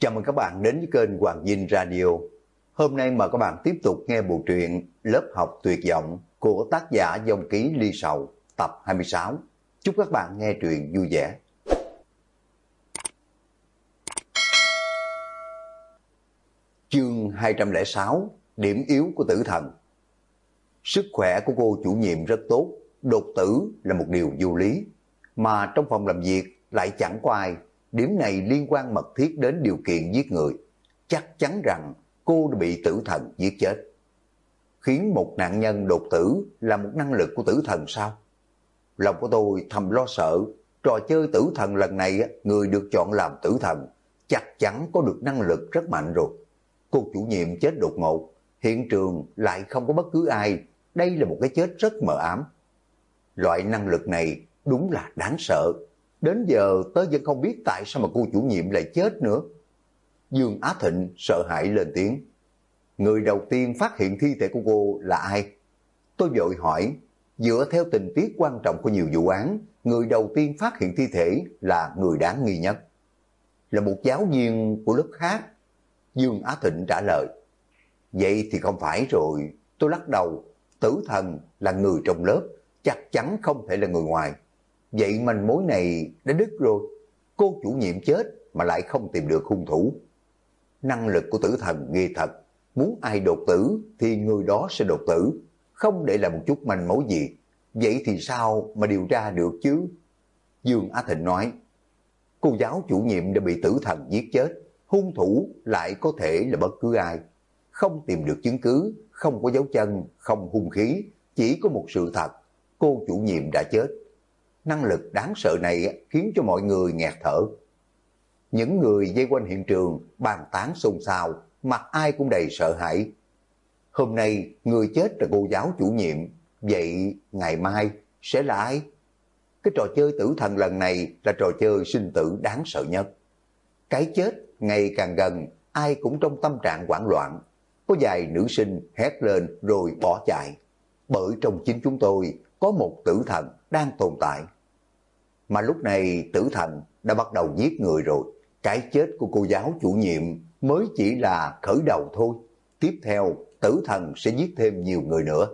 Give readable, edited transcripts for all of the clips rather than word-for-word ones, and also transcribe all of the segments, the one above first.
Chào mừng các bạn đến với kênh Hoàng Vinh Radio. Hôm nay mời các bạn tiếp tục nghe bộ truyện Lớp học tuyệt vọng của tác giả Dòng Ký Ly Sầu tập 26. Chúc các bạn nghe truyện vui vẻ. Chương 206, điểm yếu của tử thần. Sức khỏe của cô chủ nhiệm rất tốt, đột tử là một điều vô lý. Mà trong phòng làm việc lại chẳng có ai. Điểm này liên quan mật thiết đến điều kiện giết người. Chắc chắn rằng cô đã bị tử thần giết chết. Khiến một nạn nhân đột tử là một năng lực của tử thần sao? Lòng của tôi thầm lo sợ. Trò chơi tử thần lần này, người được chọn làm tử thần chắc chắn có được năng lực rất mạnh rồi. Cô chủ nhiệm chết đột ngột, hiện trường lại không có bất cứ ai. Đây là một cái chết rất mờ ám. Loại năng lực này đúng là đáng sợ. Đến giờ tớ vẫn không biết tại sao mà cô chủ nhiệm lại chết nữa. Dương Á Thịnh sợ hãi lên tiếng. Người đầu tiên phát hiện thi thể của cô là ai? Tôi vội hỏi. Dựa theo tình tiết quan trọng của nhiều vụ án, người đầu tiên phát hiện thi thể là người đáng nghi nhất. Là một giáo viên của lớp khác. Dương Á Thịnh trả lời. Vậy thì không phải rồi. Tôi lắc đầu. Tử thần là người trong lớp, chắc chắn không thể là người ngoài. Vậy manh mối này đã đứt rồi. Cô chủ nhiệm chết mà lại không tìm được hung thủ. Năng lực của tử thần ghê thật. Muốn ai đột tử thì người đó sẽ đột tử. Không để lại một chút manh mối gì. Vậy thì sao mà điều tra được chứ? Dương Á Thịnh nói. Cô giáo chủ nhiệm đã bị tử thần giết chết. Hung thủ lại có thể là bất cứ ai. Không tìm được chứng cứ, không có dấu chân, không hung khí. Chỉ có một sự thật. Cô chủ nhiệm đã chết. Năng lực đáng sợ này khiến cho mọi người nghẹt thở. Những người vây quanh hiện trường bàn tán xôn xao, mặt ai cũng đầy sợ hãi. Hôm nay người chết là cô giáo chủ nhiệm, vậy ngày mai sẽ là ai? Cái trò chơi tử thần lần này là trò chơi sinh tử đáng sợ nhất. Cái chết ngày càng gần, ai cũng trong tâm trạng hoảng loạn. Có vài nữ sinh hét lên rồi bỏ chạy. Bởi trong chính chúng tôi có một tử thần đang tồn tại. Mà lúc này tử thần đã bắt đầu giết người rồi. Cái chết của cô giáo chủ nhiệm mới chỉ là khởi đầu thôi. Tiếp theo tử thần sẽ giết thêm nhiều người nữa.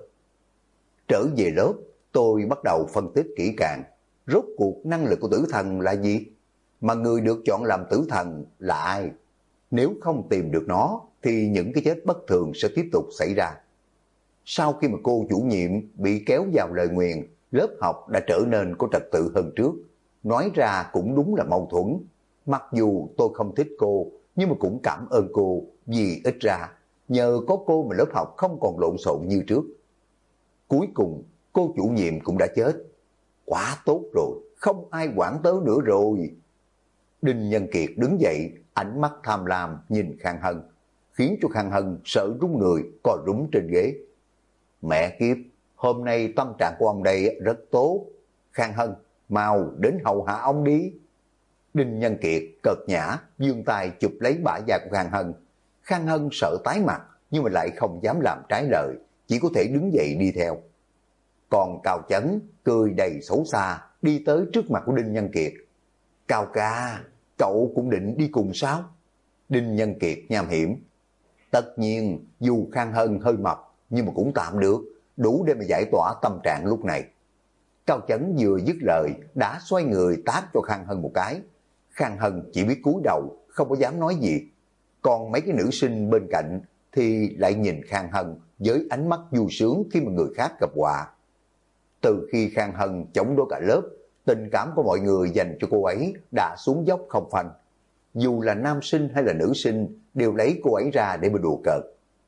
Trở về lớp, tôi bắt đầu phân tích kỹ càng. Rốt cuộc năng lực của tử thần là gì? Mà người được chọn làm tử thần là ai? Nếu không tìm được nó thì những cái chết bất thường sẽ tiếp tục xảy ra. Sau khi mà cô chủ nhiệm bị kéo vào lời nguyền, lớp học đã trở nên có trật tự hơn trước. Nói ra cũng đúng là mâu thuẫn. Mặc dù tôi không thích cô, nhưng mà cũng cảm ơn cô vì ít ra nhờ có cô mà lớp học không còn lộn xộn như trước. Cuối cùng cô chủ nhiệm cũng đã chết. Quá tốt rồi, không ai quản tới nữa rồi. Đinh Nhân Kiệt đứng dậy, ánh mắt tham lam nhìn Khang Hân, khiến cho Khang Hân sợ run người, co rúm trên ghế. Mẹ kiếp, hôm nay tâm trạng của ông đây rất tốt. Khang Hân, mau đến hầu hạ ông đi. Đinh Nhân Kiệt cợt nhã, vươn tay chụp lấy bả vai của Khang Hân. Khang Hân sợ tái mặt, nhưng mà lại không dám làm trái lời, chỉ có thể đứng dậy đi theo. Còn Cao Chấn cười đầy xấu xa, đi tới trước mặt của Đinh Nhân Kiệt. Cao ca, cậu cũng định đi cùng sao? Đinh Nhân Kiệt nham hiểm. Tất nhiên, dù Khang Hân hơi mập, nhưng mà cũng tạm được, đủ để mà giải tỏa tâm trạng lúc này. Cao Chấn vừa dứt lời, đã xoay người tát cho Khang Hân một cái. Khang Hân chỉ biết cúi đầu, không có dám nói gì. Còn mấy cái nữ sinh bên cạnh thì lại nhìn Khang Hân với ánh mắt vui sướng khi mà người khác gặp họa. Từ khi Khang Hân chống đối cả lớp, tình cảm của mọi người dành cho cô ấy đã xuống dốc không phanh. Dù là nam sinh hay là nữ sinh đều lấy cô ấy ra để mà đùa cợt.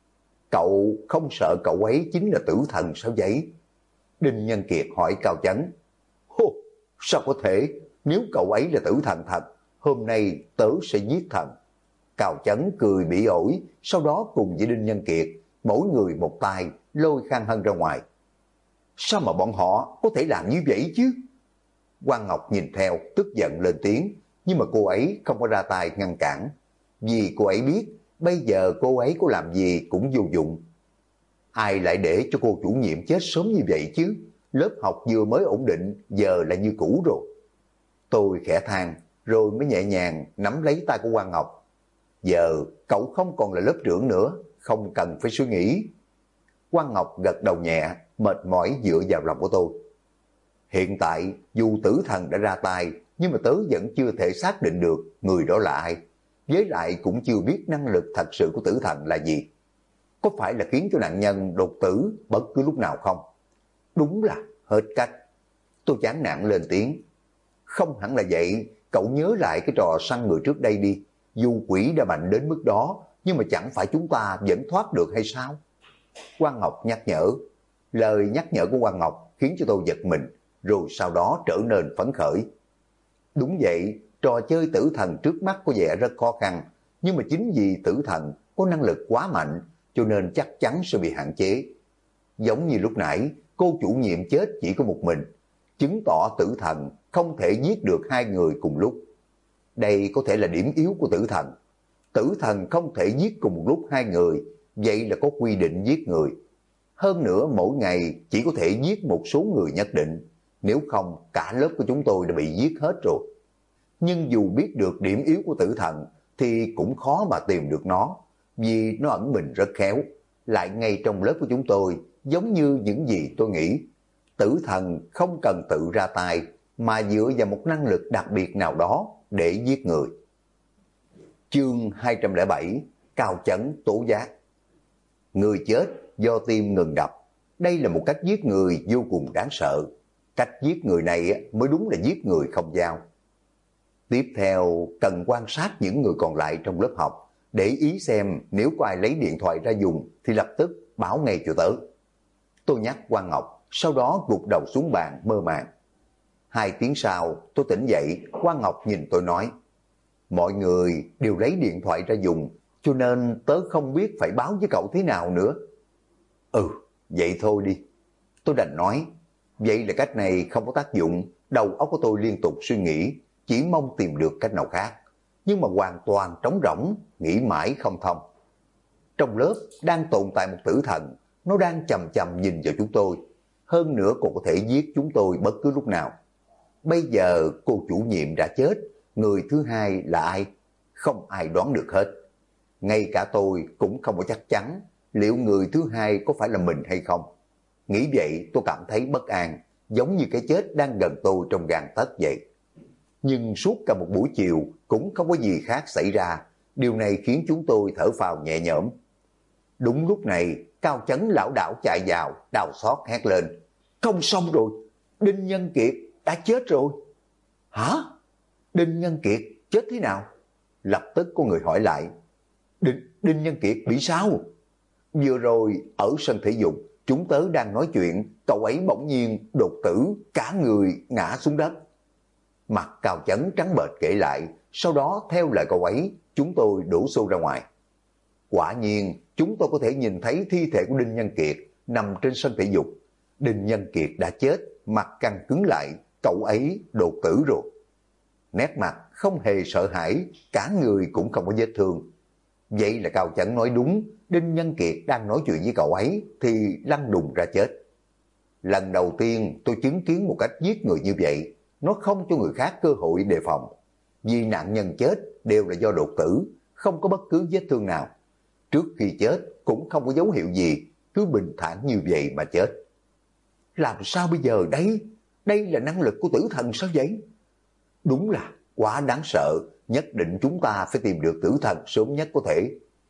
Cậu không sợ cậu ấy chính là tử thần sao vậy? Đinh Nhân Kiệt hỏi Cao Chấn. Hô, sao có thể? Nếu cậu ấy là tử thần thật, hôm nay tớ sẽ giết thần. Cao Chấn cười bỉ ổi, sau đó cùng với Đinh Nhân Kiệt, mỗi người một tay lôi Khang Hân ra ngoài. Sao mà bọn họ có thể làm như vậy chứ? Quang Ngọc nhìn theo, tức giận lên tiếng, nhưng mà cô ấy không có ra tay ngăn cản. Vì cô ấy biết, bây giờ cô ấy có làm gì cũng vô dụng. Ai lại để cho cô chủ nhiệm chết sớm như vậy chứ? Lớp học vừa mới ổn định, giờ là như cũ rồi. Tôi khẽ than, rồi mới nhẹ nhàng nắm lấy tay của Quang Ngọc. Giờ cậu không còn là lớp trưởng nữa, không cần phải suy nghĩ. Quang Ngọc gật đầu nhẹ, mệt mỏi dựa vào lòng của tôi. Hiện tại dù tử thần đã ra tay, nhưng mà tớ vẫn chưa thể xác định được người đó là ai. Với lại cũng chưa biết năng lực thật sự của tử thần là gì. Có phải là khiến cho nạn nhân đột tử bất cứ lúc nào không? Đúng là hết cách. Tôi chán nản lên tiếng. Không hẳn là vậy, cậu nhớ lại cái trò săn người trước đây đi. Dù quỷ đã mạnh đến mức đó, nhưng mà chẳng phải chúng ta vẫn thoát được hay sao? Quang Ngọc nhắc nhở. Lời nhắc nhở của Quang Ngọc khiến cho tôi giật mình, rồi sau đó trở nên phấn khởi. Đúng vậy, trò chơi tử thần trước mắt có vẻ rất khó khăn, nhưng mà chính vì tử thần có năng lực quá mạnh, cho nên chắc chắn sẽ bị hạn chế. Giống như lúc nãy, cô chủ nhiệm chết chỉ có một mình, chứng tỏ tử thần không thể giết được hai người cùng lúc. Đây có thể là điểm yếu của tử thần. Tử thần không thể giết cùng một lúc hai người, vậy là có quy định giết người. Hơn nữa mỗi ngày chỉ có thể giết một số người nhất định, nếu không cả lớp của chúng tôi đã bị giết hết rồi. Nhưng dù biết được điểm yếu của tử thần thì cũng khó mà tìm được nó, vì nó ẩn mình rất khéo, lại ngay trong lớp của chúng tôi, giống như những gì tôi nghĩ. Tử thần không cần tự ra tay, mà dựa vào một năng lực đặc biệt nào đó để giết người. Chương 207, Cao Chấn tố giác. Người chết do tim ngừng đập. Đây là một cách giết người vô cùng đáng sợ. Cách giết người này mới đúng là giết người không dao. Tiếp theo cần quan sát những người còn lại trong lớp học, để ý xem nếu có ai lấy điện thoại ra dùng thì lập tức báo ngay cho tớ. Tôi nhắc Quang Ngọc, sau đó gục đầu xuống bàn mơ màng. 2 tiếng sau tôi tỉnh dậy, Quang Ngọc nhìn tôi nói, mọi người đều lấy điện thoại ra dùng, cho nên tớ không biết phải báo với cậu thế nào nữa. Ừ, vậy thôi đi. Tôi đành nói, vậy là cách này không có tác dụng, đầu óc của tôi liên tục suy nghĩ, chỉ mong tìm được cách nào khác. Nhưng mà hoàn toàn trống rỗng, nghĩ mãi không thông. Trong lớp đang tồn tại một tử thần, nó đang chằm chằm nhìn vào chúng tôi. Hơn nữa còn có thể giết chúng tôi bất cứ lúc nào. Bây giờ cô chủ nhiệm đã chết, người thứ hai là ai? Không ai đoán được hết. Ngay cả tôi cũng không có chắc chắn liệu người thứ hai có phải là mình hay không. Nghĩ vậy tôi cảm thấy bất an, giống như cái chết đang gần tôi trong gang tấc vậy. Nhưng suốt cả một buổi chiều cũng không có gì khác xảy ra. Điều này khiến chúng tôi thở phào nhẹ nhõm. Đúng lúc này, Cao Chấn lảo đảo chạy vào, đau xót hét lên. Không xong rồi, Đinh Nhân Kiệt đã chết rồi. Hả? Đinh Nhân Kiệt chết thế nào? Lập tức có người hỏi lại. Đinh Nhân Kiệt bị sao? Vừa rồi ở sân thể dục, chúng tớ đang nói chuyện, cậu ấy bỗng nhiên đột tử, cả người ngã xuống đất. Mặt Cao Chấn trắng bệch kể lại, sau đó theo lời cậu ấy, chúng tôi đổ xô ra ngoài. Quả nhiên, chúng tôi có thể nhìn thấy thi thể của Đinh Nhân Kiệt nằm trên sân thể dục. Đinh Nhân Kiệt đã chết, mặt căng cứng lại, cậu ấy đột tử rồi. Nét mặt không hề sợ hãi, cả người cũng không có vết thương. Vậy là Cao Chấn nói đúng, Đinh Nhân Kiệt đang nói chuyện với cậu ấy thì lăn đùng ra chết. Lần đầu tiên tôi chứng kiến một cách giết người như vậy, nó không cho người khác cơ hội đề phòng. Vì nạn nhân chết đều là do đột tử, không có bất cứ vết thương nào. Trước khi chết cũng không có dấu hiệu gì, cứ bình thản như vậy mà chết. Làm sao bây giờ đấy? Đây là năng lực của tử thần sao vậy? Đúng là quá đáng sợ, nhất định chúng ta phải tìm được tử thần sớm nhất có thể.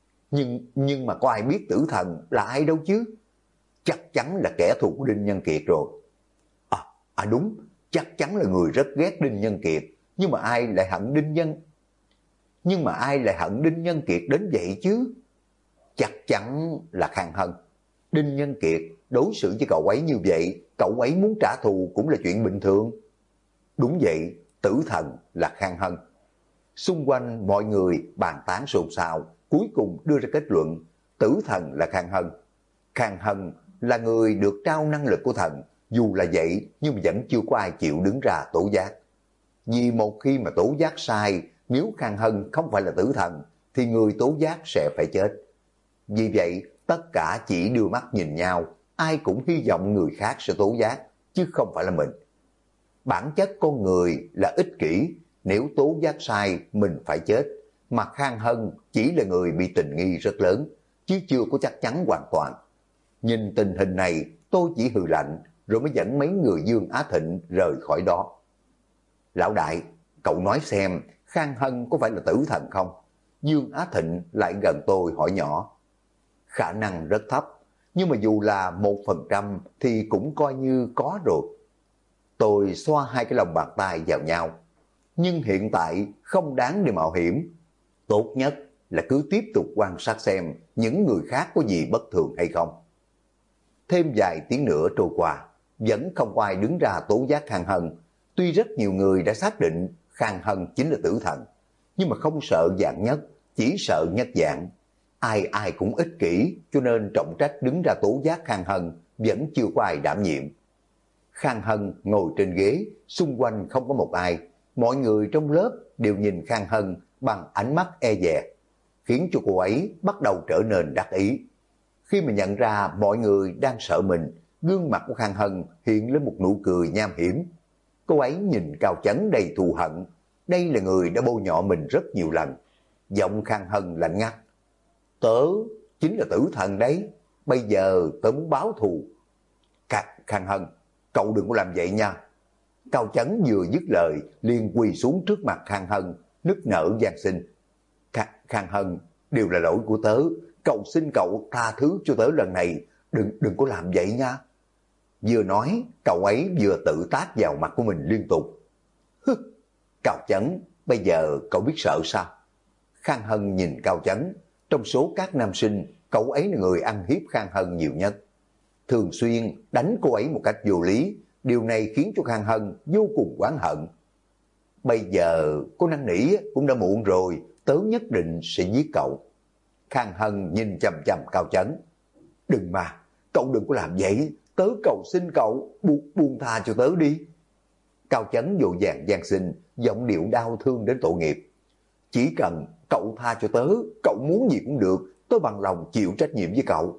Nhưng mà có ai biết tử thần là ai đâu chứ? Chắc chắn là kẻ thù của Đinh Nhân Kiệt rồi. Đúng, chắc chắn là người rất ghét Đinh Nhân Kiệt, nhưng mà ai lại hận Đinh Nhân Kiệt đến vậy chứ? Chắc chắn là Khang Hân. Đinh Nhân Kiệt đối xử với cậu ấy như vậy, cậu ấy muốn trả thù cũng là chuyện bình thường. Đúng vậy, tử thần là Khang Hân. Xung quanh mọi người bàn tán xôn xao, cuối cùng đưa ra kết luận tử thần là Khang Hân. Khang Hân là người được trao năng lực của thần, dù là vậy nhưng vẫn chưa có ai chịu đứng ra tố giác. Vì một khi mà tố giác sai, nếu Khang Hân không phải là tử thần thì người tố giác sẽ phải chết. Vì vậy tất cả chỉ đưa mắt nhìn nhau, ai cũng hy vọng người khác sẽ tố giác, chứ không phải là mình. Bản chất con người là ích kỷ, nếu tố giác sai mình phải chết, mà Khang Hân chỉ là người bị tình nghi rất lớn, chứ chưa có chắc chắn hoàn toàn. Nhìn tình hình này, tôi chỉ hừ lạnh, rồi mới dẫn mấy người Dương Á Thịnh rời khỏi đó. Lão đại, cậu nói xem, Khang Hân có phải là tử thần không? Dương Á Thịnh lại gần tôi hỏi nhỏ. Khả năng rất thấp, nhưng mà dù là 1% thì cũng coi như có rồi. Tôi xoa hai cái lòng bàn tay vào nhau. Nhưng hiện tại không đáng để mạo hiểm. Tốt nhất là cứ tiếp tục quan sát xem những người khác có gì bất thường hay không. Thêm vài tiếng nữa trôi qua, vẫn không có ai đứng ra tố giác Khang Hân. Tuy rất nhiều người đã xác định Khang Hân chính là tử thần, nhưng mà không sợ Dạng Nhất, chỉ sợ Nhất Dạng. Ai ai cũng ích kỷ, cho nên trọng trách đứng ra tố giác Khang Hân vẫn chưa có ai đảm nhiệm. Khang Hân ngồi trên ghế, xung quanh không có một ai. Mọi người trong lớp đều nhìn Khang Hân bằng ánh mắt e dè, khiến cho cô ấy bắt đầu trở nên đắc ý. Khi mà nhận ra mọi người đang sợ mình, gương mặt của Khang Hân hiện lên một nụ cười nham hiểm. Cô ấy nhìn Cao Chấn đầy thù hận. Đây là người đã bôi nhọ mình rất nhiều lần. Giọng Khang Hân lạnh ngắt. Tớ chính là tử thần đấy. Bây giờ tớ muốn báo thù. Khang Hân, cậu đừng có làm vậy nha. Cao Chấn vừa dứt lời liền quỳ xuống trước mặt Khang Hân, nức nở van xin. Khang Hân, đều là lỗi của tớ. Cầu xin cậu tha thứ cho tớ lần này. Đừng có làm vậy nha. Vừa nói, cậu ấy vừa tự tát vào mặt của mình liên tục. Hứ, Cao Chấn, bây giờ cậu biết sợ sao? Khang Hân nhìn Cao Chấn. Trong số các nam sinh, cậu ấy là người ăn hiếp Khang Hân nhiều nhất. Thường xuyên đánh cô ấy một cách vô lý. Điều này khiến cho Khang Hân vô cùng oán hận. Bây giờ cô năn nỉ cũng đã muộn rồi, tớ nhất định sẽ giết cậu. Khang Hân nhìn chằm chằm Cao Chấn. Đừng mà, cậu đừng có làm vậy, tớ cầu xin cậu, buông tha cho tớ đi. Cao Chấn vội vàng van xin, giọng điệu đau thương đến tội nghiệp. Chỉ cần cậu tha cho tớ, cậu muốn gì cũng được, tớ bằng lòng chịu trách nhiệm với cậu.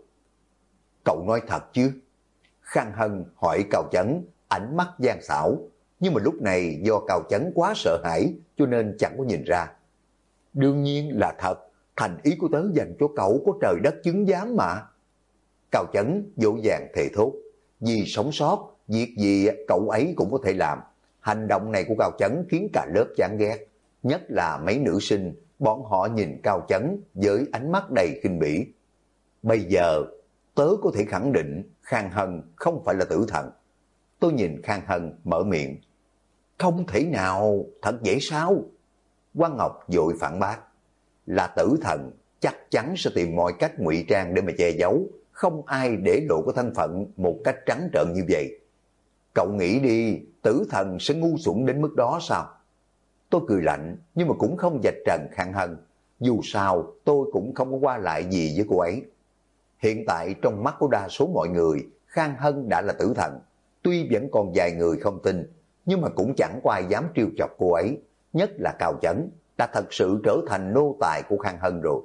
Cậu nói thật chứ? Khang Hân hỏi Cao Chấn, ánh mắt gian xảo, nhưng mà lúc này do Cao Chấn quá sợ hãi cho nên chẳng có nhìn ra. Đương nhiên là thật, thành ý của tớ dành cho cậu có trời đất chứng giám mà. Cao Chấn dỗ dàng thề thốt, vì sống sót, việc gì cậu ấy cũng có thể làm. Hành động này của Cao Chấn khiến cả lớp chán ghét, nhất là mấy nữ sinh, bọn họ nhìn Cao Chấn với ánh mắt đầy khinh bỉ. Bây giờ, tớ có thể khẳng định Khang Hân không phải là tử thần. Tôi nhìn Khang Hân mở miệng. Không thể nào, thật vậy sao? Quang Ngọc vội phản bác. Là tử thần, chắc chắn sẽ tìm mọi cách ngụy trang để mà che giấu. Không ai để lộ cái thân phận một cách trắng trợn như vậy. Cậu nghĩ đi, tử thần sẽ ngu xuẩn đến mức đó sao? Tôi cười lạnh, nhưng mà cũng không vạch trần Khang Hân. Dù sao, tôi cũng không có qua lại gì với cô ấy. Hiện tại trong mắt của đa số mọi người, Khang Hân đã là tử thần. Tuy vẫn còn vài người không tin, nhưng mà cũng chẳng có ai dám trêu chọc cô ấy. Nhất là Cao Chấn, đã thật sự trở thành nô tài của Khang Hân rồi.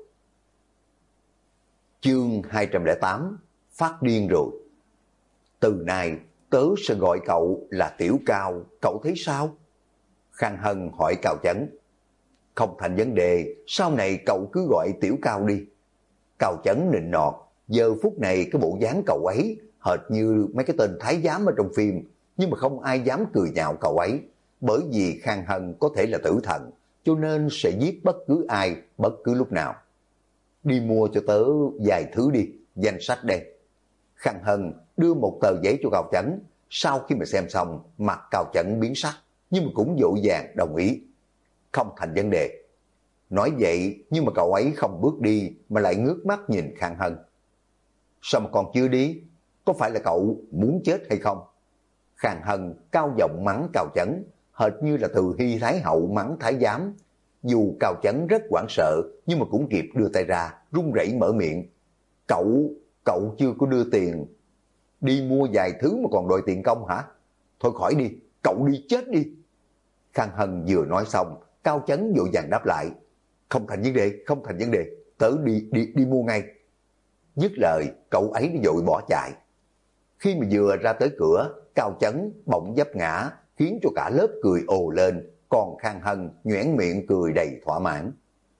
Chương 208, phát điên rồi. Từ nay, tớ sẽ gọi cậu là Tiểu Cao, cậu thấy sao? Khang Hân hỏi Cao Chấn. Không thành vấn đề, sau này cậu cứ gọi Tiểu Cao đi. Cao Chấn nịnh nọt, giờ phút này cái bộ dáng cậu ấy hệt như mấy cái tên thái giám ở trong phim, nhưng mà không ai dám cười nhạo cậu ấy, bởi vì Khang Hân có thể là tử thần, cho nên sẽ giết bất cứ ai, bất cứ lúc nào. Đi mua cho tớ vài thứ đi, danh sách đây. Khang Hân đưa một tờ giấy cho Cao Chấn, sau khi mà xem xong, mặt Cao Chấn biến sắc, nhưng mà cũng vội vàng đồng ý. Không thành vấn đề. Nói vậy, nhưng mà cậu ấy không bước đi, mà lại ngước mắt nhìn Khang Hân. Sao mà còn chưa đi? Có phải là cậu muốn chết hay không? Khang Hân cao giọng mắng Cao Chấn, hệt như là từ Hy Thái Hậu mắng Thái Giám. Dù Cao Chấn rất hoảng sợ, nhưng mà cũng kịp đưa tay ra, run rẩy mở miệng. Cậu chưa có đưa tiền. Đi mua vài thứ mà còn đòi tiền công hả? Thôi khỏi đi, cậu đi chết đi. Khang Hân vừa nói xong, Cao Chấn vội vàng đáp lại. Không thành vấn đề, không thành vấn đề, tớ đi mua ngay. Dứt lời, cậu ấy đã vội bỏ chạy. Khi mà vừa ra tới cửa, Cao Chấn bỗng vấp ngã, khiến cho cả lớp cười ồ lên, còn Khang Hân nhoẻn miệng cười đầy thỏa mãn.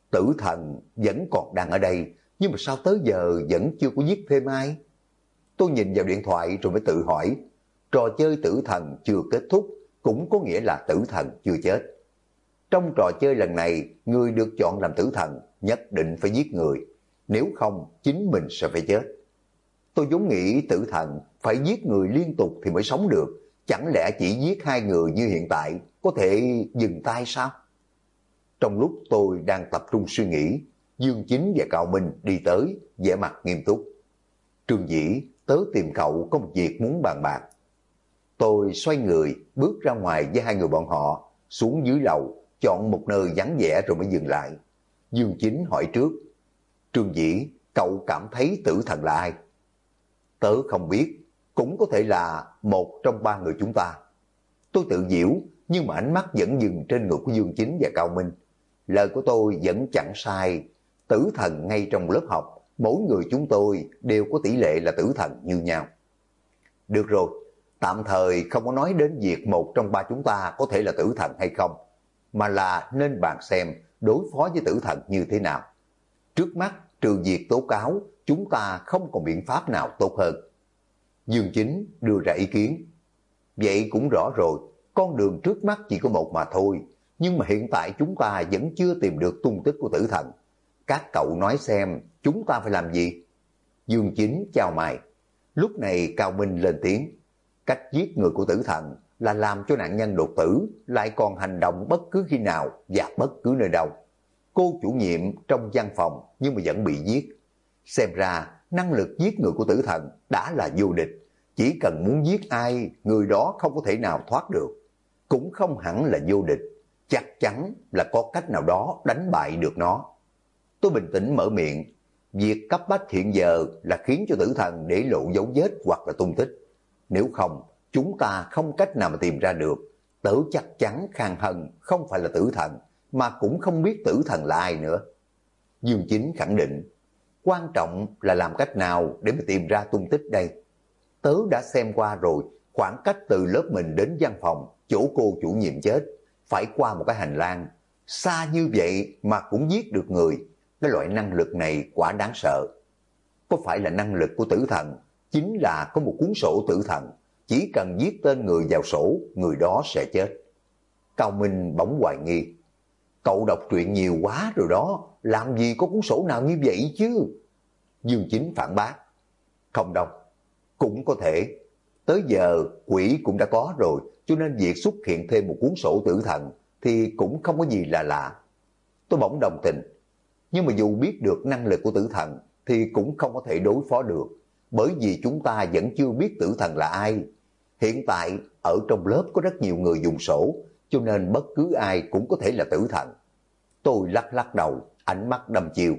Tử thần vẫn còn đang ở đây, nhưng mà sao tới giờ vẫn chưa có giết thêm ai? Tôi nhìn vào điện thoại rồi mới tự hỏi, trò chơi tử thần chưa kết thúc, cũng có nghĩa là tử thần chưa chết. Trong trò chơi lần này, người được chọn làm tử thần nhất định phải giết người, nếu không chính mình sẽ phải chết. Tôi vốn nghĩ tử thần phải giết người liên tục thì mới sống được, chẳng lẽ chỉ giết 2 người như hiện tại có thể dừng tay sao? Trong lúc tôi đang tập trung suy nghĩ, Dương Chính và Cao Minh đi tới, vẻ mặt nghiêm túc. Trương Dĩ, tớ tìm cậu có một việc muốn bàn bạc. Tôi xoay người, bước ra ngoài với 2 người bọn họ, xuống dưới lầu, chọn một nơi vắng vẻ rồi mới dừng lại. Dương Chính hỏi trước, Trương Dĩ, cậu cảm thấy tử thần là ai? Tớ không biết, cũng có thể là một trong 3 người chúng ta. Tôi tự giễu, nhưng mà ánh mắt vẫn dừng trên người của Dương Chính và Cao Minh. Lời của tôi vẫn chẳng sai, tử thần ngay trong lớp học, mỗi người chúng tôi đều có tỷ lệ là tử thần như nhau. Được rồi, tạm thời không có nói đến việc một trong 3 chúng ta có thể là tử thần hay không, mà là nên bàn xem đối phó với tử thần như thế nào. Trước mắt, trừ việc tố cáo, chúng ta không còn biện pháp nào tốt hơn. Dương Chính đưa ra ý kiến. Vậy cũng rõ rồi, con đường trước mắt chỉ có một mà thôi, nhưng mà hiện tại chúng ta vẫn chưa tìm được tung tích của tử thần. Các cậu nói xem, chúng ta phải làm gì? Dương Chính chào mày. Lúc này Cao Minh lên tiếng. Cách giết người của tử thần là làm cho nạn nhân đột tử, lại còn hành động bất cứ khi nào và bất cứ nơi đâu. Cô chủ nhiệm trong văn phòng nhưng mà vẫn bị giết. Xem ra năng lực giết người của tử thần đã là vô địch. Chỉ cần muốn giết ai, người đó không có thể nào thoát được. Cũng không hẳn là vô địch, chắc chắn là có cách nào đó đánh bại được nó. Tôi bình tĩnh mở miệng, việc cấp bách hiện giờ là khiến cho tử thần để lộ dấu vết hoặc là tung tích. Nếu không, chúng ta không cách nào mà tìm ra được. Tớ chắc chắn Khang Hân không phải là tử thần, mà cũng không biết tử thần là ai nữa. Dương Chính khẳng định, quan trọng là làm cách nào để mà tìm ra tung tích đây. Tớ đã xem qua rồi, khoảng cách từ lớp mình đến văn phòng, chỗ cô chủ nhiệm chết, phải qua một cái hành lang. Xa như vậy mà cũng giết được người, cái loại năng lực này quả đáng sợ. Có phải là năng lực của tử thần? Chính là có một cuốn sổ tử thần, chỉ cần viết tên người vào sổ, người đó sẽ chết. Cao Minh bỗng hoài nghi. Cậu đọc truyện nhiều quá rồi đó, làm gì có cuốn sổ nào như vậy chứ? Dương Chính phản bác. Không đâu, cũng có thể. Tới giờ quỷ cũng đã có rồi, cho nên việc xuất hiện thêm một cuốn sổ tử thần thì cũng không có gì là lạ. Tôi bỗng đồng tình. Nhưng mà dù biết được năng lực của tử thần thì cũng không có thể đối phó được, bởi vì chúng ta vẫn chưa biết tử thần là ai. Hiện tại ở trong lớp có rất nhiều người dùng sổ, cho nên bất cứ ai cũng có thể là tử thần. Tôi lắc lắc đầu, ánh mắt đăm chiêu.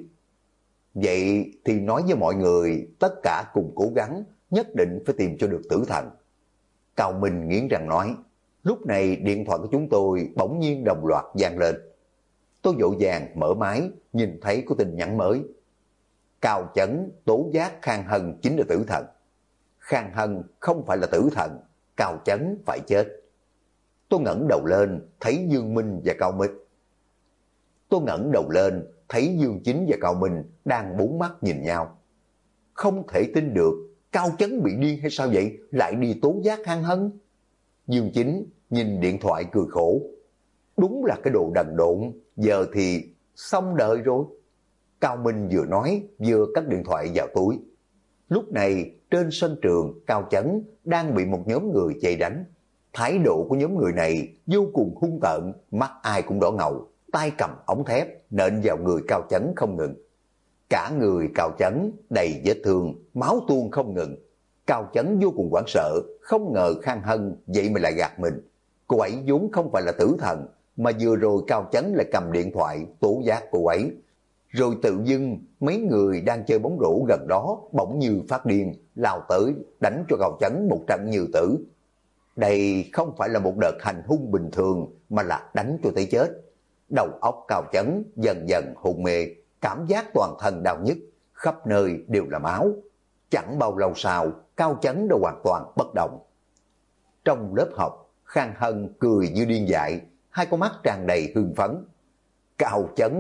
Vậy thì nói với mọi người, tất cả cùng cố gắng, nhất định phải tìm cho được tử thần. Cao Minh nghiến răng nói. Lúc này điện thoại của chúng tôi bỗng nhiên đồng loạt vang lên. Tôi vội vàng mở máy, nhìn thấy có tin nhắn mới. Cao Chấn tố giác Khang Hân chính là tử thần. Khang Hân không phải là tử thần, Cao Chấn phải chết. Tôi ngẩng đầu lên, thấy Dương Minh và Cao Minh. Tôi ngẩng đầu lên, thấy Dương Chính và Cao Minh đang bốn mắt nhìn nhau. Không thể tin được, Cao Chấn bị điên hay sao vậy, lại đi tố giác Khang Hân. Dương Chính nhìn điện thoại cười khổ. Đúng là cái đồ đần độn, giờ thì xong đời rồi. Cao Minh vừa nói vừa cất điện thoại vào túi. Lúc này trên sân trường, Cao Chấn đang bị một nhóm người chạy đánh. Thái độ của nhóm người này vô cùng hung tợn, mắt ai cũng đỏ ngầu, tay cầm ống thép nện vào người Cao Chấn không ngừng. Cả người Cao Chấn đầy vết thương, máu tuôn không ngừng. Cao Chấn vô cùng hoảng sợ, không ngờ Khang Hân vậy mà lại gạt mình. Cô ấy vốn không phải là tử thần, mà vừa rồi Cao Chấn lại cầm điện thoại tố giác cô ấy. Rồi tự dưng mấy người đang chơi bóng rổ gần đó bỗng như phát điên, lao tới đánh cho Cao Chấn một trận như tử. Đây không phải là một đợt hành hung bình thường, mà là đánh cho tới chết. Đầu óc Cao Chấn dần dần hôn mê, cảm giác toàn thân đau nhức, khắp nơi đều là máu. Chẳng bao lâu sau, Cao Chấn đã hoàn toàn bất động. Trong lớp học, Khang Hân cười như điên dại, hai con mắt tràn đầy hưng phấn. Cao Chấn,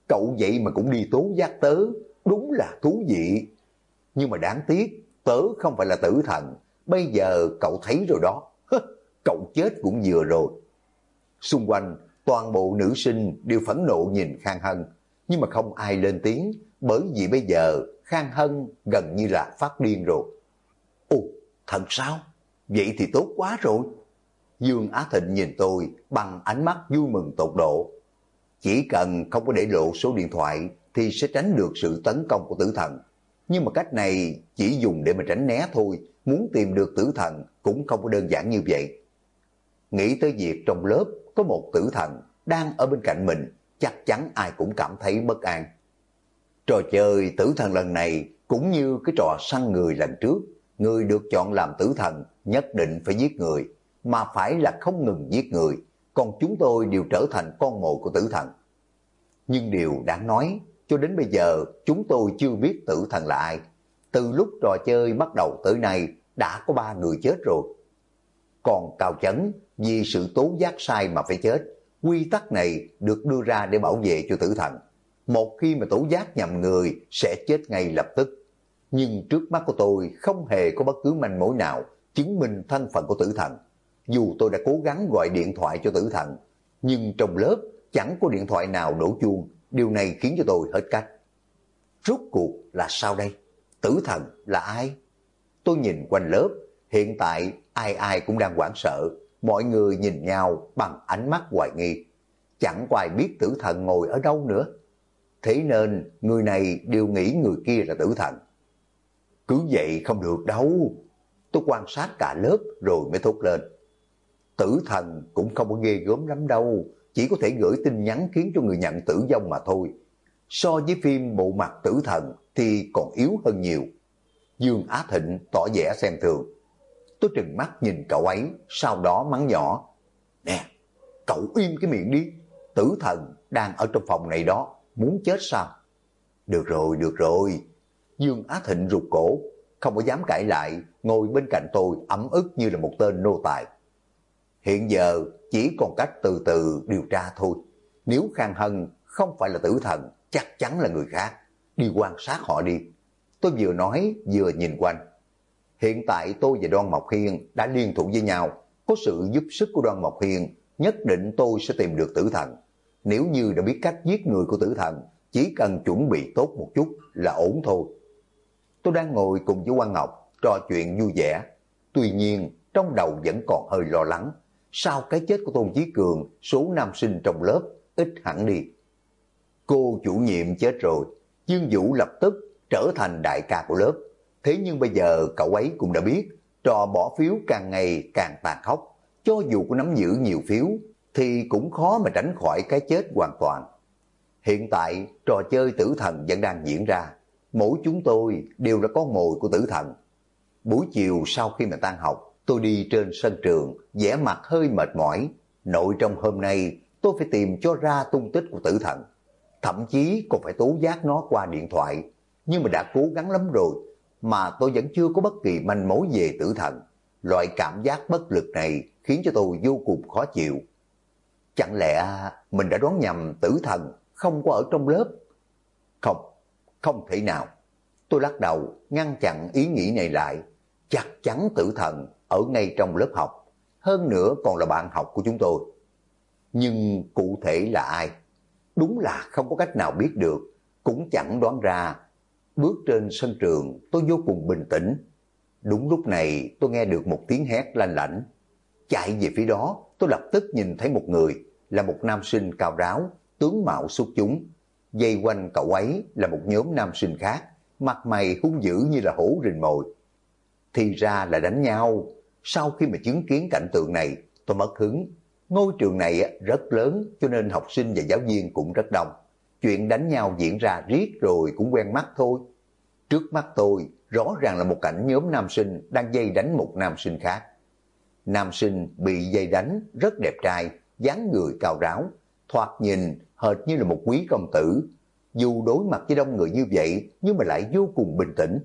Cậu vậy mà cũng đi tố giác tớ, đúng là thú vị. Nhưng mà đáng tiếc, tớ không phải là tử thần, bây giờ cậu thấy rồi đó, cậu chết cũng vừa rồi. Xung quanh, toàn bộ nữ sinh đều phẫn nộ nhìn Khang Hân, nhưng mà không ai lên tiếng, bởi vì bây giờ Khang Hân gần như là phát điên rồi. Ồ, thật sao? Vậy thì tốt quá rồi. Dương Á Thịnh nhìn tôi bằng ánh mắt vui mừng tột độ. Chỉ cần không có để lộ số điện thoại thì sẽ tránh được sự tấn công của tử thần. Nhưng mà cách này chỉ dùng để mà tránh né thôi, muốn tìm được tử thần cũng không có đơn giản như vậy. Nghĩ tới việc trong lớp có một tử thần đang ở bên cạnh mình, chắc chắn ai cũng cảm thấy bất an. Trò chơi tử thần lần này cũng như cái trò săn người lần trước, người được chọn làm tử thần nhất định phải giết người, mà phải là không ngừng giết người, còn chúng tôi đều trở thành con mồi của tử thần. Nhưng điều đáng nói, cho đến bây giờ chúng tôi chưa biết tử thần là ai. Từ lúc trò chơi bắt đầu tới nay đã có 3 người chết rồi. Còn Cao Chấn vì sự tố giác sai mà phải chết. Quy tắc này được đưa ra để bảo vệ cho tử thần. Một khi mà tố giác nhầm người sẽ chết ngay lập tức. Nhưng trước mắt của tôi không hề có bất cứ manh mối nào chứng minh thân phận của tử thần. Dù tôi đã cố gắng gọi điện thoại cho tử thần, nhưng trong lớp chẳng có điện thoại nào đổ chuông. Điều này khiến cho tôi hết cách. Rốt cuộc là sao đây? Tử thần là ai? Tôi nhìn quanh lớp, hiện tại ai ai cũng đang hoảng sợ. Mọi người nhìn nhau bằng ánh mắt hoài nghi. Chẳng có ai biết tử thần ngồi ở đâu nữa. Thế nên người này đều nghĩ người kia là tử thần. Cứ vậy không được đâu. Tôi quan sát cả lớp rồi mới thốt lên. Tử thần cũng không có ghê gớm lắm đâu, chỉ có thể gửi tin nhắn khiến cho người nhận tử vong mà thôi. So với phim Bộ Mặt Tử Thần thì còn yếu hơn nhiều. Dương Á Thịnh tỏ vẻ xem thường. Tôi trừng mắt nhìn cậu ấy, sau đó mắng nhỏ. Nè, cậu im cái miệng đi, tử thần đang ở trong phòng này đó, muốn chết sao? Được rồi, được rồi. Dương Á Thịnh rụt cổ, không có dám cãi lại, ngồi bên cạnh tôi ấm ức như là một tên nô tài. Hiện giờ chỉ còn cách từ từ điều tra thôi. Nếu Khang Hân không phải là tử thần, chắc chắn là người khác. Đi quan sát họ đi. Tôi vừa nói vừa nhìn quanh. Hiện tại tôi và Đoan Mộc Hiên đã liên thủ với nhau. Có sự giúp sức của Đoan Mộc Hiên, nhất định tôi sẽ tìm được tử thần. Nếu như đã biết cách giết người của tử thần, chỉ cần chuẩn bị tốt một chút là ổn thôi. Tôi đang ngồi cùng với Quang Ngọc, trò chuyện vui vẻ. Tuy nhiên, trong đầu vẫn còn hơi lo lắng. Sau cái chết của Tôn Chí Cường, số nam sinh trong lớp ít hẳn đi. Cô chủ nhiệm chết rồi, Dương Vũ lập tức trở thành đại ca của lớp. Thế nhưng bây giờ cậu ấy cũng đã biết, trò bỏ phiếu càng ngày càng tàn khốc. Cho dù có nắm giữ nhiều phiếu, thì cũng khó mà tránh khỏi cái chết hoàn toàn. Hiện tại, trò chơi tử thần vẫn đang diễn ra. Mỗi chúng tôi đều là con mồi của tử thần. Buổi chiều sau khi mà tan học, tôi đi trên sân trường, vẻ mặt hơi mệt mỏi. Nội trong hôm nay, tôi phải tìm cho ra tung tích của tử thần. Thậm chí còn phải tố giác nó qua điện thoại. Nhưng mà đã cố gắng lắm rồi, mà tôi vẫn chưa có bất kỳ manh mối về tử thần. Loại cảm giác bất lực này khiến cho tôi vô cùng khó chịu. Chẳng lẽ mình đã đoán nhầm tử thần không có ở trong lớp? Không, không thể nào. Tôi lắc đầu ngăn chặn ý nghĩ này lại. Chắc chắn tử thần ở ngay trong lớp học, hơn nữa còn là bạn học của chúng tôi. Nhưng cụ thể là ai? Đúng là không có cách nào biết được, cũng chẳng đoán ra. Bước trên sân trường, tôi vô cùng bình tĩnh. Đúng lúc này tôi nghe được một tiếng hét lanh lảnh. Chạy về phía đó, tôi lập tức nhìn thấy một người, là một nam sinh cao ráo, tướng mạo xuất chúng. Dây quanh cậu ấy là một nhóm nam sinh khác, mặt mày hung dữ như là hổ rình mồi. Thì ra là đánh nhau. Sau khi mà chứng kiến cảnh tượng này, tôi mất hứng. Ngôi trường này rất lớn cho nên học sinh và giáo viên cũng rất đông. Chuyện đánh nhau diễn ra riết rồi cũng quen mắt thôi. Trước mắt tôi rõ ràng là một cảnh nhóm nam sinh đang dây đánh một nam sinh khác. Nam sinh bị dây đánh rất đẹp trai, dáng người cao ráo, thoạt nhìn hệt như là một quý công tử. Dù đối mặt với đông người như vậy nhưng mà lại vô cùng bình tĩnh.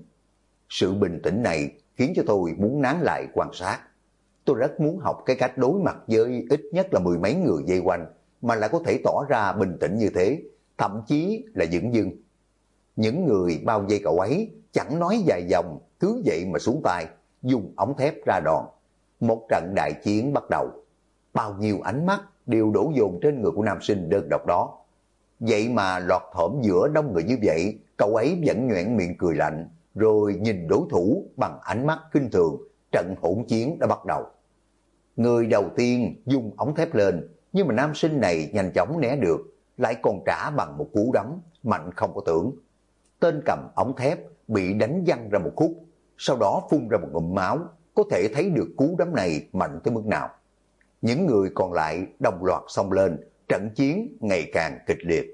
Sự bình tĩnh này khiến cho tôi muốn nán lại quan sát. Tôi rất muốn học cái cách đối mặt với ít nhất là 10 mấy người vây quanh mà lại có thể tỏ ra bình tĩnh như thế, thậm chí là dửng dưng. Những người bao vây cậu ấy chẳng nói dài dòng, cứ vậy mà xuống tay, dùng ống thép ra đòn. Một trận đại chiến bắt đầu. Bao nhiêu ánh mắt đều đổ dồn trên người của nam sinh đơn độc đó. Vậy mà lọt thỏm giữa đông người như vậy, cậu ấy vẫn nhoẻn miệng cười lạnh, rồi nhìn đối thủ bằng ánh mắt kinh thường. Trận hỗn chiến đã bắt đầu. Người đầu tiên dùng ống thép lên, nhưng mà nam sinh này nhanh chóng né được, lại còn trả bằng một cú đấm mạnh không có tưởng. Tên cầm ống thép bị đánh văng ra một khúc, sau đó phun ra một ngụm máu, có thể thấy được cú đấm này mạnh tới mức nào. Những người còn lại đồng loạt xông lên, trận chiến ngày càng kịch liệt.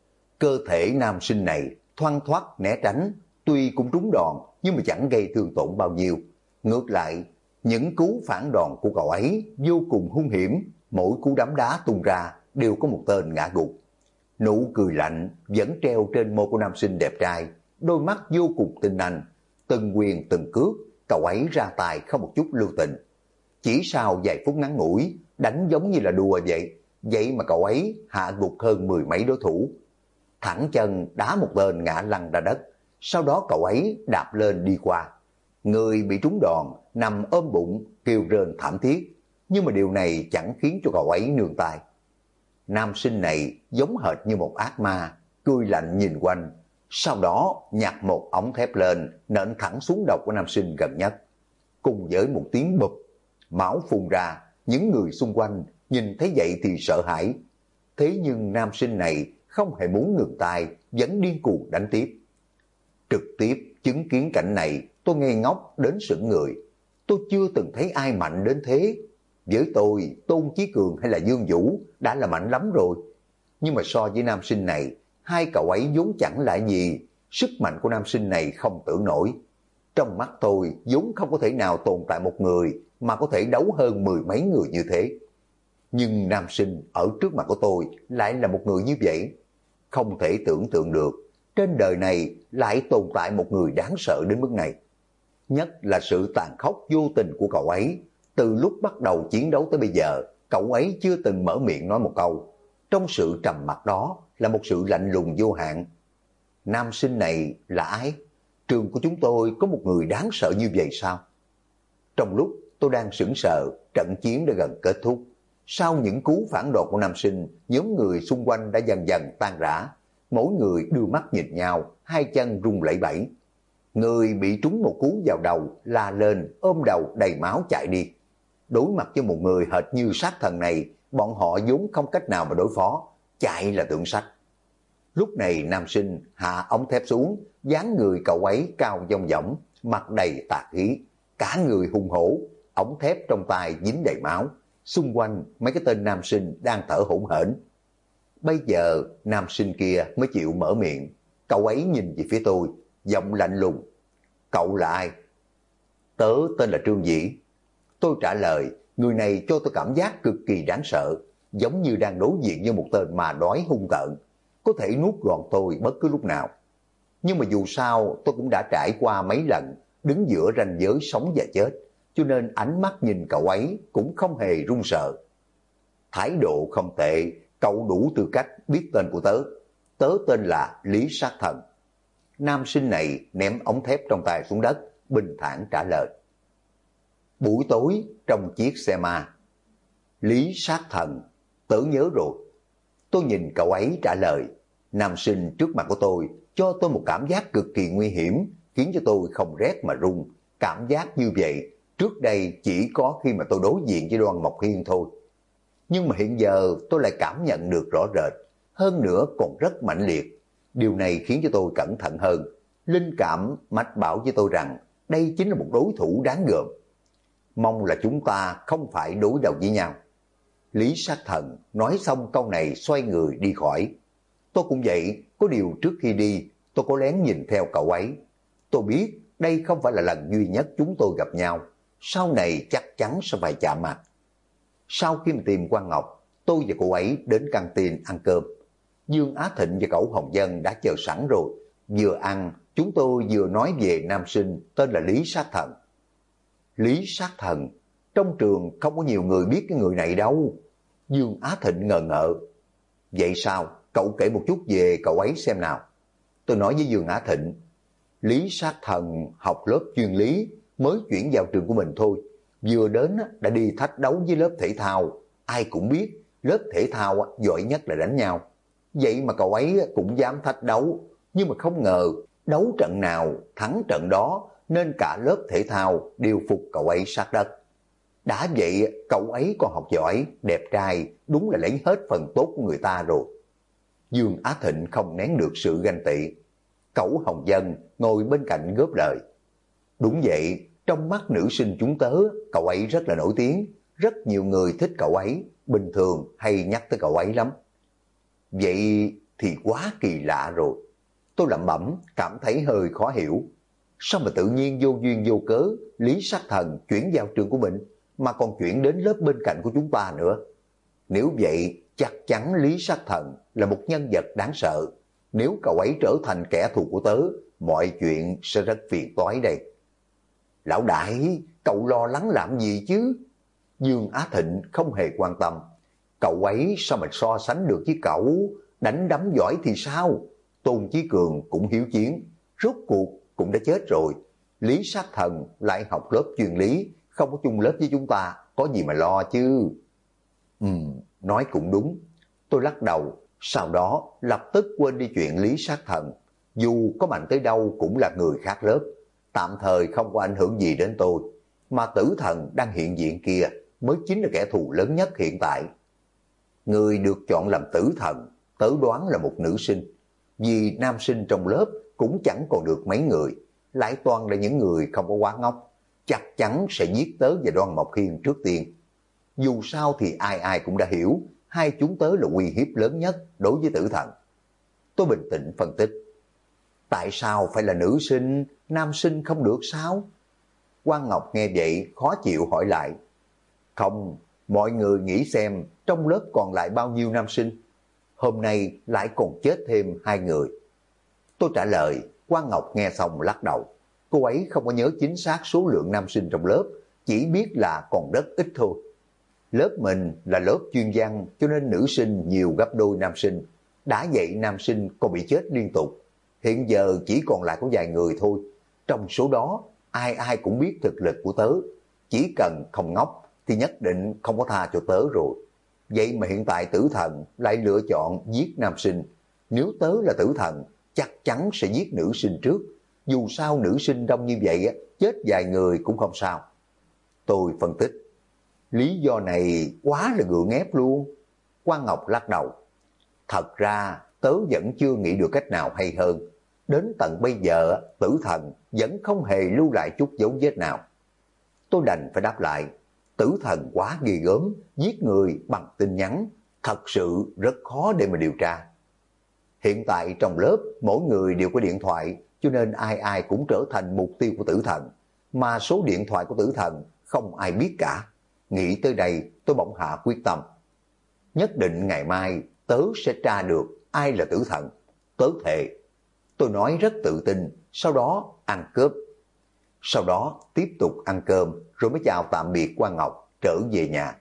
Cơ thể nam sinh này thoăn thoắt né tránh, tuy cũng trúng đòn nhưng mà chẳng gây thương tổn bao nhiêu. Ngược lại, những cú phản đòn của cậu ấy vô cùng hung hiểm, mỗi cú đấm đá tung ra đều có một tên ngã gục. Nụ cười lạnh vẫn treo trên môi của nam sinh đẹp trai, đôi mắt vô cùng tinh anh, từng quyền từng cước, cậu ấy ra tài không một chút lưu tình. Chỉ sau vài phút ngắn ngủi, đánh giống như là đùa vậy, vậy mà cậu ấy hạ gục hơn mười mấy đối thủ. Thẳng chân đá một tên ngã lăn ra đất, sau đó cậu ấy đạp lên đi qua. Người bị trúng đòn nằm ôm bụng kêu rên thảm thiết, nhưng mà điều này chẳng khiến cho cậu ấy nương tay. Nam sinh này giống hệt như một ác ma, cười lạnh nhìn quanh, sau đó nhặt một ống thép lên nện thẳng xuống đầu của nam sinh gần nhất. Cùng với một tiếng bụp, máu phun ra, những người xung quanh nhìn thấy vậy thì sợ hãi. Thế nhưng nam sinh này không hề muốn ngừng tay, vẫn điên cuồng đánh tiếp. Trực tiếp chứng kiến cảnh này, tôi ngây ngốc đến sững người. Tôi chưa từng thấy ai mạnh đến thế. Với tôi, Tôn Chí Cường hay là Dương Vũ đã là mạnh lắm rồi. Nhưng mà so với nam sinh này, hai cậu ấy vốn chẳng là gì. Sức mạnh của nam sinh này không tưởng nổi. Trong mắt tôi vốn không có thể nào tồn tại một người mà có thể đấu hơn mười mấy người như thế. Nhưng nam sinh ở trước mặt của tôi lại là một người như vậy. Không thể tưởng tượng được, trên đời này lại tồn tại một người đáng sợ đến mức này. Nhất là sự tàn khốc vô tình của cậu ấy. Từ lúc bắt đầu chiến đấu tới bây giờ, cậu ấy chưa từng mở miệng nói một câu. Trong sự trầm mặc đó là một sự lạnh lùng vô hạn. Nam sinh này là ai? Trường của chúng tôi có một người đáng sợ như vậy sao? Trong lúc tôi đang sững sờ, trận chiến đã gần kết thúc. Sau những cú phản đột của nam sinh, nhóm người xung quanh đã dần dần tan rã. Mỗi người đưa mắt nhìn nhau, hai chân run lẩy bẩy. Người bị trúng một cú vào đầu, la lên, ôm đầu đầy máu chạy đi. Đối mặt với một người hệt như sát thần này, bọn họ vốn không cách nào mà đối phó, chạy là tượng sách. Lúc này nam sinh hạ ống thép xuống, dáng người cậu ấy cao dong dỏng, mặt đầy tà khí, cả người hung hổ, ống thép trong tay dính đầy máu. Xung quanh mấy cái tên nam sinh đang thở hổn hển. Bây giờ nam sinh kia mới chịu mở miệng. Cậu ấy nhìn về phía tôi, giọng lạnh lùng. Cậu là ai? Tớ tên là Trương Dĩ. Tôi trả lời, người này cho tôi cảm giác cực kỳ đáng sợ, giống như đang đối diện với một tên ma đói hung tợn, có thể nuốt gọn tôi bất cứ lúc nào. Nhưng mà dù sao tôi cũng đã trải qua mấy lần đứng giữa ranh giới sống và chết, cho nên ánh mắt nhìn cậu ấy cũng không hề run sợ. Thái độ không tệ, cậu đủ tư cách biết tên của tớ. Tớ tên là Lý Sát Thần. Nam sinh này ném ống thép trong tay xuống đất, bình thản trả lời. Buổi tối trong chiếc xe ma. Lý Sát Thần, tớ nhớ rồi. Tôi nhìn cậu ấy trả lời. Nam sinh trước mặt của tôi cho tôi một cảm giác cực kỳ nguy hiểm, khiến cho tôi không rét mà run. Cảm giác như vậy trước đây chỉ có khi mà tôi đối diện với Đoan Mộc Hiên thôi. Nhưng mà hiện giờ tôi lại cảm nhận được rõ rệt, hơn nữa còn rất mãnh liệt. Điều này khiến cho tôi cẩn thận hơn. Linh cảm mách bảo với tôi rằng đây chính là một đối thủ đáng gờm. Mong là chúng ta không phải đối đầu với nhau. Lý Sát Thần nói xong câu này xoay người đi khỏi. Tôi cũng vậy, có điều trước khi đi tôi có lén nhìn theo cậu ấy. Tôi biết đây không phải là lần duy nhất chúng tôi gặp nhau, sau này chắc chắn sẽ phải chạm mặt. Sau khi mà tìm Quang Ngọc, tôi và cô ấy đến căng tin ăn cơm. Dương Á Thịnh và cậu Hồng Dân đã chờ sẵn rồi. Vừa ăn, chúng tôi vừa nói về nam sinh tên là Lý Sát Thần. Lý Sát Thần, trong trường không có nhiều người biết cái người này đâu. Dương Á Thịnh ngờ ngợ. Vậy sao? cậu kể một chút về cậu ấy xem nào. Tôi nói với Dương Á Thịnh, Lý Sát Thần học lớp chuyên lý, mới chuyển vào trường của mình thôi. Vừa đến đã đi thách đấu với lớp thể thao. Ai cũng biết lớp thể thao giỏi nhất là đánh nhau. Vậy mà cậu ấy cũng dám thách đấu. Nhưng mà không ngờ đấu trận nào thắng trận đó, nên cả lớp thể thao đều phục cậu ấy sát đất. Đã vậy cậu ấy còn học giỏi, đẹp trai, đúng là lấy hết phần tốt của người ta rồi. Dương Á Thịnh không nén được sự ganh tị. Cẩu Hồng Dân ngồi bên cạnh góp lời. Đúng vậy, trong mắt nữ sinh chúng tớ, cậu ấy rất là nổi tiếng, rất nhiều người thích cậu ấy, bình thường hay nhắc tới cậu ấy lắm. Vậy thì quá kỳ lạ rồi. Tôi lẩm bẩm, cảm thấy hơi khó hiểu. Sao mà tự nhiên vô duyên vô cớ, Lý Sát Thần chuyển vào trường của mình, mà còn chuyển đến lớp bên cạnh của chúng ta nữa. Nếu vậy, chắc chắn Lý Sát Thần là một nhân vật đáng sợ. Nếu cậu ấy trở thành kẻ thù của tớ, mọi chuyện sẽ rất phiền toái đây. Lão đại, cậu lo lắng làm gì chứ? Dương Á Thịnh không hề quan tâm. Cậu ấy sao mà so sánh được với cậu? Đánh đấm giỏi thì sao? Tôn Chí Cường cũng hiếu chiến, rốt cuộc cũng đã chết rồi. Lý Sát Thần lại học lớp chuyên lý, không có chung lớp với chúng ta, có gì mà lo chứ? Nói cũng đúng. Tôi lắc đầu, sau đó lập tức quên đi chuyện Lý Sát Thần. Dù có mạnh tới đâu cũng là người khác lớp, tạm thời không có ảnh hưởng gì đến tôi. Mà Tử Thần đang hiện diện kia mới chính là kẻ thù lớn nhất hiện tại. Người được chọn làm Tử Thần, tớ đoán là một nữ sinh. Vì nam sinh trong lớp cũng chẳng còn được mấy người, lại toàn là những người không có quá ngốc, chắc chắn sẽ giết tớ và Đoan Mộc Hiên trước tiên. Dù sao thì ai ai cũng đã hiểu, hai chúng tớ là uy hiếp lớn nhất đối với Tử Thần. Tôi bình tĩnh phân tích. Tại sao phải là nữ sinh, nam sinh không được sao? Quang Ngọc nghe vậy khó chịu hỏi lại. Không, mọi người nghĩ xem trong lớp còn lại bao nhiêu nam sinh. Hôm nay lại còn chết thêm 2 người. Tôi trả lời, Quang Ngọc nghe xong lắc đầu. Cô ấy không có nhớ chính xác số lượng nam sinh trong lớp, chỉ biết là còn rất ít thôi. Lớp mình là lớp chuyên văn cho nên nữ sinh nhiều gấp đôi nam sinh. Đã vậy nam sinh còn bị chết liên tục. Hiện giờ chỉ còn lại có vài người thôi. Trong số đó ai ai cũng biết thực lực của tớ. Chỉ cần không ngốc thì nhất định không có tha cho tớ rồi. Vậy mà hiện tại Tử Thần lại lựa chọn giết nam sinh. Nếu tớ là Tử Thần chắc chắn sẽ giết nữ sinh trước. Dù sao nữ sinh đông như vậy chết vài người cũng không sao. Tôi phân tích. Lý do này quá là gượng ép luôn. Quang Ngọc lắc đầu. Thật ra tớ vẫn chưa nghĩ được cách nào hay hơn. Đến tận bây giờ Tử Thần vẫn không hề lưu lại chút dấu vết nào. Tôi đành phải đáp lại. Tử Thần quá ghê gớm, giết người bằng tin nhắn, thật sự rất khó để mà điều tra. Hiện tại trong lớp mỗi người đều có điện thoại, cho nên ai ai cũng trở thành mục tiêu của Tử Thần. Mà số điện thoại của Tử Thần không ai biết cả. Nghĩ tới đây tôi bỗng hạ quyết tâm. Nhất định ngày mai tớ sẽ tra được ai là Tử Thần. Tớ thề. Tôi nói rất tự tin, sau đó ăn cướp. Sau đó tiếp tục ăn cơm rồi mới chào tạm biệt Quang Ngọc trở về nhà.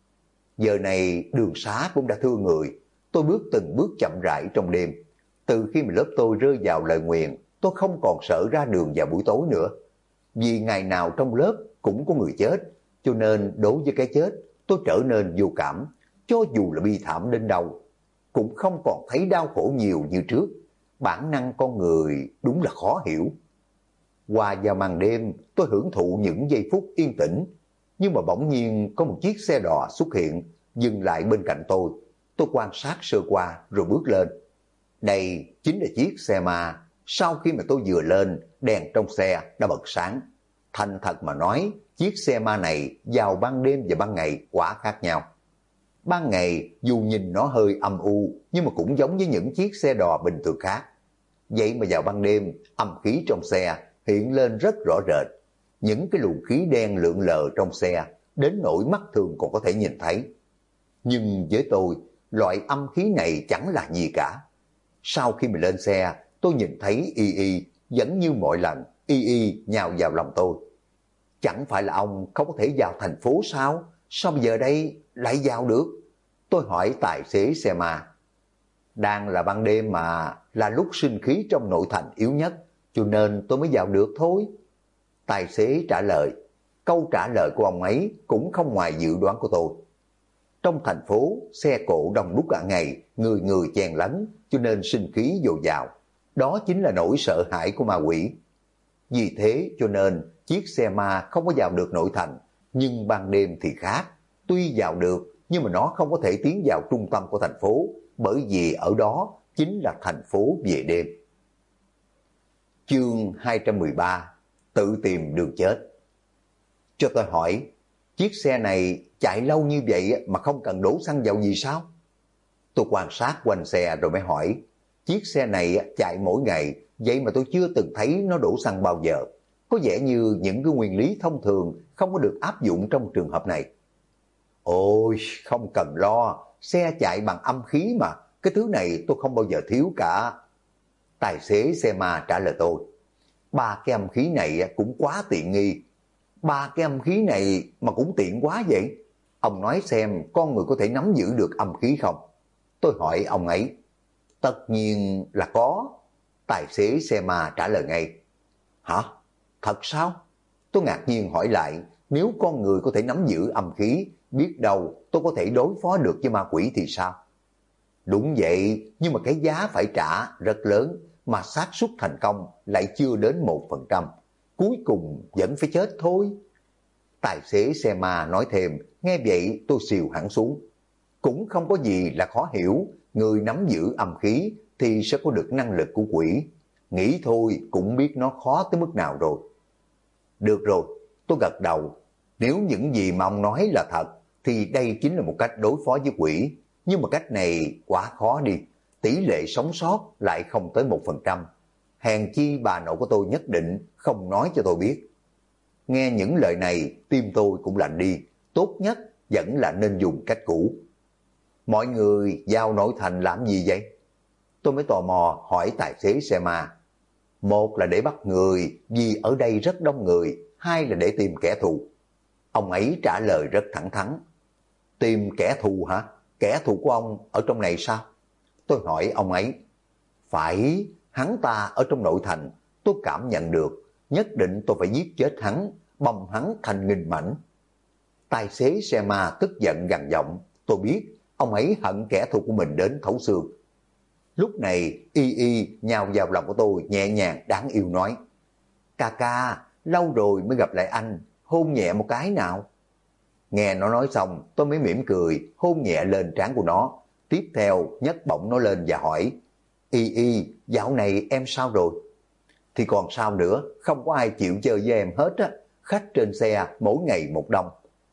Giờ này đường xá cũng đã thưa người. Tôi bước từng bước chậm rãi trong đêm. Từ khi mà lớp tôi rơi vào lời nguyền, tôi không còn sợ ra đường vào buổi tối nữa. Vì ngày nào trong lớp cũng có người chết, cho nên đối với cái chết tôi trở nên vô cảm. Cho dù là bi thảm đến đâu, cũng không còn thấy đau khổ nhiều như trước. Bản năng con người đúng là khó hiểu. Qua vào màn đêm, tôi hưởng thụ những giây phút yên tĩnh. Nhưng mà bỗng nhiên có một chiếc xe đò xuất hiện, dừng lại bên cạnh tôi. Tôi quan sát sơ qua rồi bước lên. Đây chính là chiếc xe ma. Sau khi mà tôi vừa lên, đèn trong xe đã bật sáng. Thành thật mà nói, chiếc xe ma này vào ban đêm và ban ngày quá khác nhau. Ban ngày dù nhìn nó hơi âm u, nhưng mà cũng giống với những chiếc xe đò bình thường khác. Vậy mà vào ban đêm, âm khí trong xe hiện lên rất rõ rệt. Những cái luồng khí đen lượn lờ trong xe, đến nỗi mắt thường còn có thể nhìn thấy. Nhưng với tôi, loại âm khí này chẳng là gì cả. Sau khi mình lên xe, tôi nhìn thấy Y Y, vẫn như mọi lần, Y Y nhào vào lòng tôi. Chẳng phải là ông không có thể vào thành phố sao? Sao bây giờ đây lại vào được? Tôi hỏi tài xế xe ma. Đang là ban đêm mà, là lúc sinh khí trong nội thành yếu nhất, cho nên tôi mới vào được thôi. Tài xế trả lời. Câu trả lời của ông ấy cũng không ngoài dự đoán của tôi. Trong thành phố, xe cộ đông đúc cả ngày, người người chen lấn, cho nên sinh khí dồi dào. Đó chính là nỗi sợ hãi của ma quỷ. Vì thế cho nên chiếc xe ma không có vào được nội thành, nhưng ban đêm thì khác. Tuy vào được, nhưng mà nó không có thể tiến vào trung tâm của thành phố, bởi vì ở đó chính là thành phố về đêm. Chương 213: Tự tìm đường chết. Cho tôi hỏi, chiếc xe này chạy lâu như vậy mà không cần đổ xăng vào gì sao? Tôi quan sát quanh xe rồi mới hỏi, chiếc xe này chạy mỗi ngày, vậy mà tôi chưa từng thấy nó đổ xăng bao giờ. Có vẻ như những cái nguyên lý thông thường không có được áp dụng trong trường hợp này. Ôi, không cần lo, xe chạy bằng âm khí mà, cái thứ này tôi không bao giờ thiếu cả. Tài xế xe ma trả lời tôi, 3 cái âm khí này cũng quá tiện nghi. 3 cái âm khí này mà cũng tiện quá vậy. Ông nói xem con người có thể nắm giữ được âm khí không? Tôi hỏi ông ấy. Tất nhiên là có. Tài xế xe ma trả lời ngay. Hả? Thật sao? Tôi ngạc nhiên hỏi lại, nếu con người có thể nắm giữ âm khí, biết đâu tôi có thể đối phó được với ma quỷ thì sao? Đúng vậy, nhưng mà cái giá phải trả rất lớn, mà xác suất thành công lại chưa đến 1%. Cuối cùng vẫn phải chết thôi. Tài xế xe ma nói thêm, nghe vậy tôi xìu hẳn xuống. Cũng không có gì là khó hiểu, người nắm giữ âm khí thì sẽ có được năng lực của quỷ. Nghĩ thôi cũng biết nó khó tới mức nào rồi. Được rồi, tôi gật đầu. Nếu những gì mà ông nói là thật, thì đây chính là một cách đối phó với quỷ. Nhưng mà cách này quá khó đi. Tỷ lệ sống sót lại không tới 1%. Hèn chi bà nội của tôi nhất định không nói cho tôi biết. Nghe những lời này, tim tôi cũng lạnh đi. Tốt nhất vẫn là nên dùng cách cũ. Mọi người vào nội thành làm gì vậy? Tôi mới tò mò hỏi tài xế xe ma. Một là để bắt người, vì ở đây rất đông người. Hai là để tìm kẻ thù. Ông ấy trả lời rất thẳng thắn. Tìm kẻ thù hả? Kẻ thù của ông ở trong này sao? Tôi hỏi ông ấy. Phải, hắn ta ở trong nội thành. Tôi cảm nhận được. Nhất định tôi phải giết chết hắn, bầm hắn thành nghìn mảnh. Tài xế xe ma tức giận gằn giọng. Tôi biết ông ấy hận kẻ thù của mình đến thấu xương. Lúc này Y Y nhào vào lòng của tôi nhẹ nhàng đáng yêu nói. Ca ca, lâu rồi mới gặp lại anh, hôn nhẹ một cái nào. Nghe nó nói xong tôi mới mỉm cười hôn nhẹ lên trán của nó. Tiếp theo nhấc bổng nó lên và hỏi. Y Y, dạo này em sao rồi? Thì còn sao nữa, không có ai chịu chơi với em hết á. Khách trên xe mỗi ngày một đông.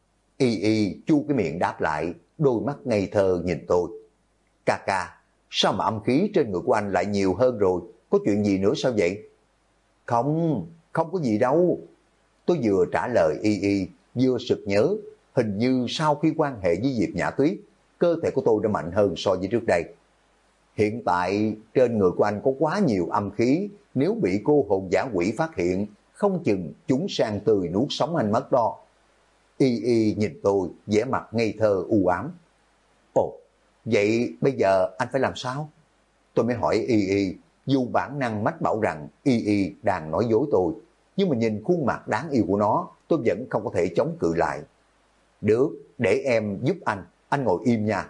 Y Y chu cái miệng đáp lại, đôi mắt ngây thơ nhìn tôi. Ca ca, sao mà âm khí trên người của anh lại nhiều hơn rồi? Có chuyện gì nữa sao vậy? Không, không có gì đâu. Tôi vừa trả lời Y Y, vừa sực nhớ. Hình như sau khi quan hệ với Diệp Nhã Tuyết, cơ thể của tôi đã mạnh hơn so với trước đây. Hiện tại trên người của anh có quá nhiều âm khí, nếu bị cô hồn dã quỷ phát hiện, không chừng chúng sang tươi nuốt sống anh mất đó. Y Y nhìn tôi, vẻ mặt ngây thơ u ám. Ồ, vậy bây giờ anh phải làm sao? Tôi mới hỏi Y Y, dù bản năng mách bảo rằng Y Y đang nói dối tôi, nhưng mà nhìn khuôn mặt đáng yêu của nó, tôi vẫn không có thể chống cự lại. Được, để em giúp anh ngồi im nha.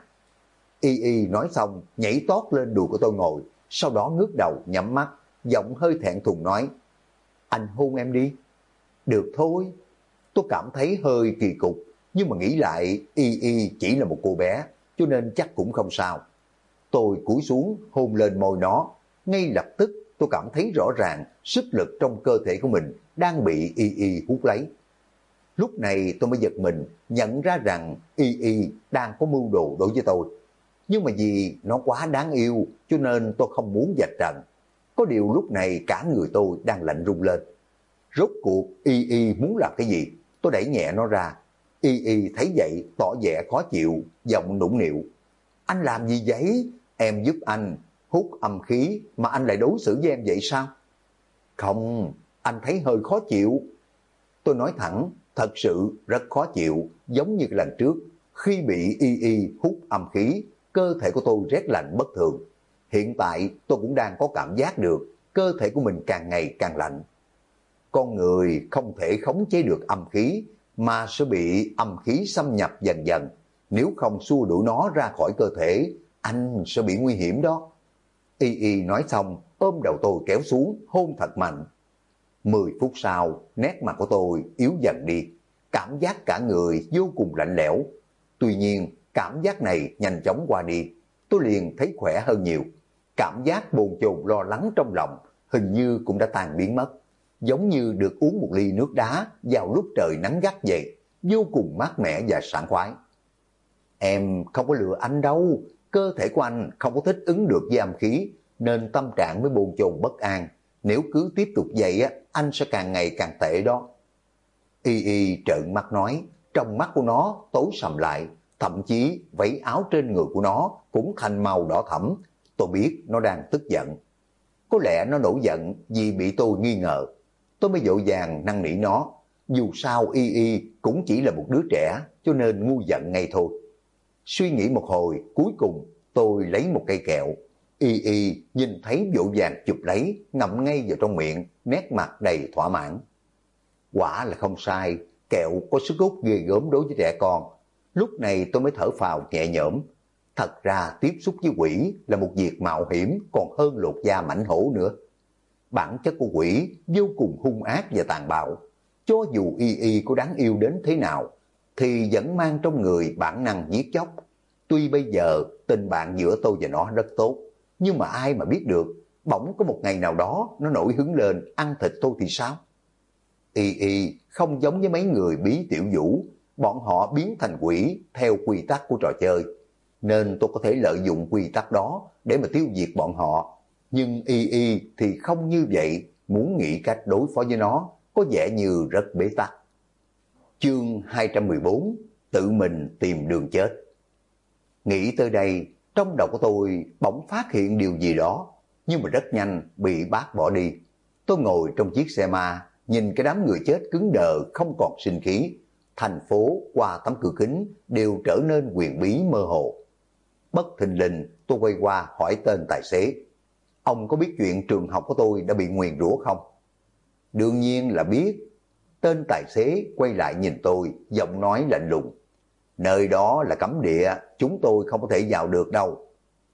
Y Y nói xong, nhảy tót lên đùi của tôi ngồi, sau đó ngước đầu nhắm mắt, giọng hơi thẹn thùng nói. Anh hôn em đi. Được thôi. Tôi cảm thấy hơi kỳ cục, nhưng mà nghĩ lại Y Y chỉ là một cô bé, cho nên chắc cũng không sao. Tôi cúi xuống hôn lên môi nó, ngay lập tức tôi cảm thấy rõ ràng sức lực trong cơ thể của mình đang bị Y Y hút lấy. Lúc này tôi mới giật mình, nhận ra rằng Y Y đang có mưu đồ đối với tôi. Nhưng mà vì nó quá đáng yêu, cho nên tôi không muốn vạch trần. Có điều lúc này cả người tôi đang lạnh run lên. Rốt cuộc Y Y muốn làm cái gì? Tôi đẩy nhẹ nó ra. Y Y thấy vậy tỏ vẻ khó chịu, giọng nũng nịu. Anh làm gì vậy? Em giúp anh hút âm khí mà anh lại đối xử với em vậy sao? Không, anh thấy hơi khó chịu. Tôi nói thẳng, thật sự rất khó chịu, giống như lần trước. Khi bị Y Y hút âm khí, cơ thể của tôi rét lạnh bất thường. Hiện tại tôi cũng đang có cảm giác được cơ thể của mình càng ngày càng lạnh. Con người không thể khống chế được âm khí mà sẽ bị âm khí xâm nhập dần dần. Nếu không xua đuổi nó ra khỏi cơ thể, anh sẽ bị nguy hiểm đó. Y Y nói xong, ôm đầu tôi kéo xuống, hôn thật mạnh. 10 phút sau, nét mặt của tôi yếu dần đi. Cảm giác cả người vô cùng lạnh lẽo. Tuy nhiên, cảm giác này nhanh chóng qua đi. Tôi liền thấy khỏe hơn nhiều. Cảm giác bồn chồn lo lắng trong lòng hình như cũng đã tan biến mất. Giống như được uống một ly nước đá vào lúc trời nắng gắt vậy. Vô cùng mát mẻ và sảng khoái. Em không có lừa anh đâu. Cơ thể của anh không có thích ứng được với âm khí, nên tâm trạng mới bồn chồn bất an. Nếu cứ tiếp tục vậy á, anh sẽ càng ngày càng tệ đó. Y Y trợn mắt nói, trong mắt của nó tối sầm lại, thậm chí váy áo trên người của nó cũng thành màu đỏ thẫm. Tôi biết nó đang tức giận. Có lẽ nó nổi giận vì bị tôi nghi ngờ. Tôi mới vội vàng năn nỉ nó. Dù sao Y Y cũng chỉ là một đứa trẻ, cho nên ngu giận ngay thôi. Suy nghĩ một hồi, cuối cùng tôi lấy một cây kẹo. Y Y nhìn thấy vội vàng chụp lấy, ngậm ngay vào trong miệng, nét mặt đầy thỏa mãn. Quả là không sai, kẹo có sức hút ghê gớm đối với trẻ con. Lúc này tôi mới thở phào nhẹ nhõm. Thật ra tiếp xúc với quỷ là một việc mạo hiểm còn hơn lột da mảnh hổ nữa. Bản chất của quỷ vô cùng hung ác và tàn bạo. Cho dù Y Y có đáng yêu đến thế nào, thì vẫn mang trong người bản năng giết chóc. Tuy bây giờ tình bạn giữa tôi và nó rất tốt, nhưng mà ai mà biết được, bỗng có một ngày nào đó nó nổi hứng lên ăn thịt tôi thì sao? Y Y không giống với mấy người bí tiểu vũ, bọn họ biến thành quỷ theo quy tắc của trò chơi, nên tôi có thể lợi dụng quy tắc đó để mà tiêu diệt bọn họ. Nhưng Y Y thì không như vậy, muốn nghĩ cách đối phó với nó có vẻ như rất bế tắc. Chương 214, tự mình tìm đường chết. Nghĩ tới đây, trong đầu của tôi bỗng phát hiện điều gì đó, nhưng mà rất nhanh bị bác bỏ đi. Tôi ngồi trong chiếc xe ma, nhìn cái đám người chết cứng đờ không còn sinh khí. Thành phố qua tấm cửa kính đều trở nên huyền bí mơ hồ. Bất thình lình tôi quay qua hỏi tên tài xế. Ông có biết chuyện trường học của tôi đã bị nguyền rủa không? Đương nhiên là biết. Tên tài xế quay lại nhìn tôi, giọng nói lạnh lùng. Nơi đó là cấm địa, chúng tôi không có thể vào được đâu.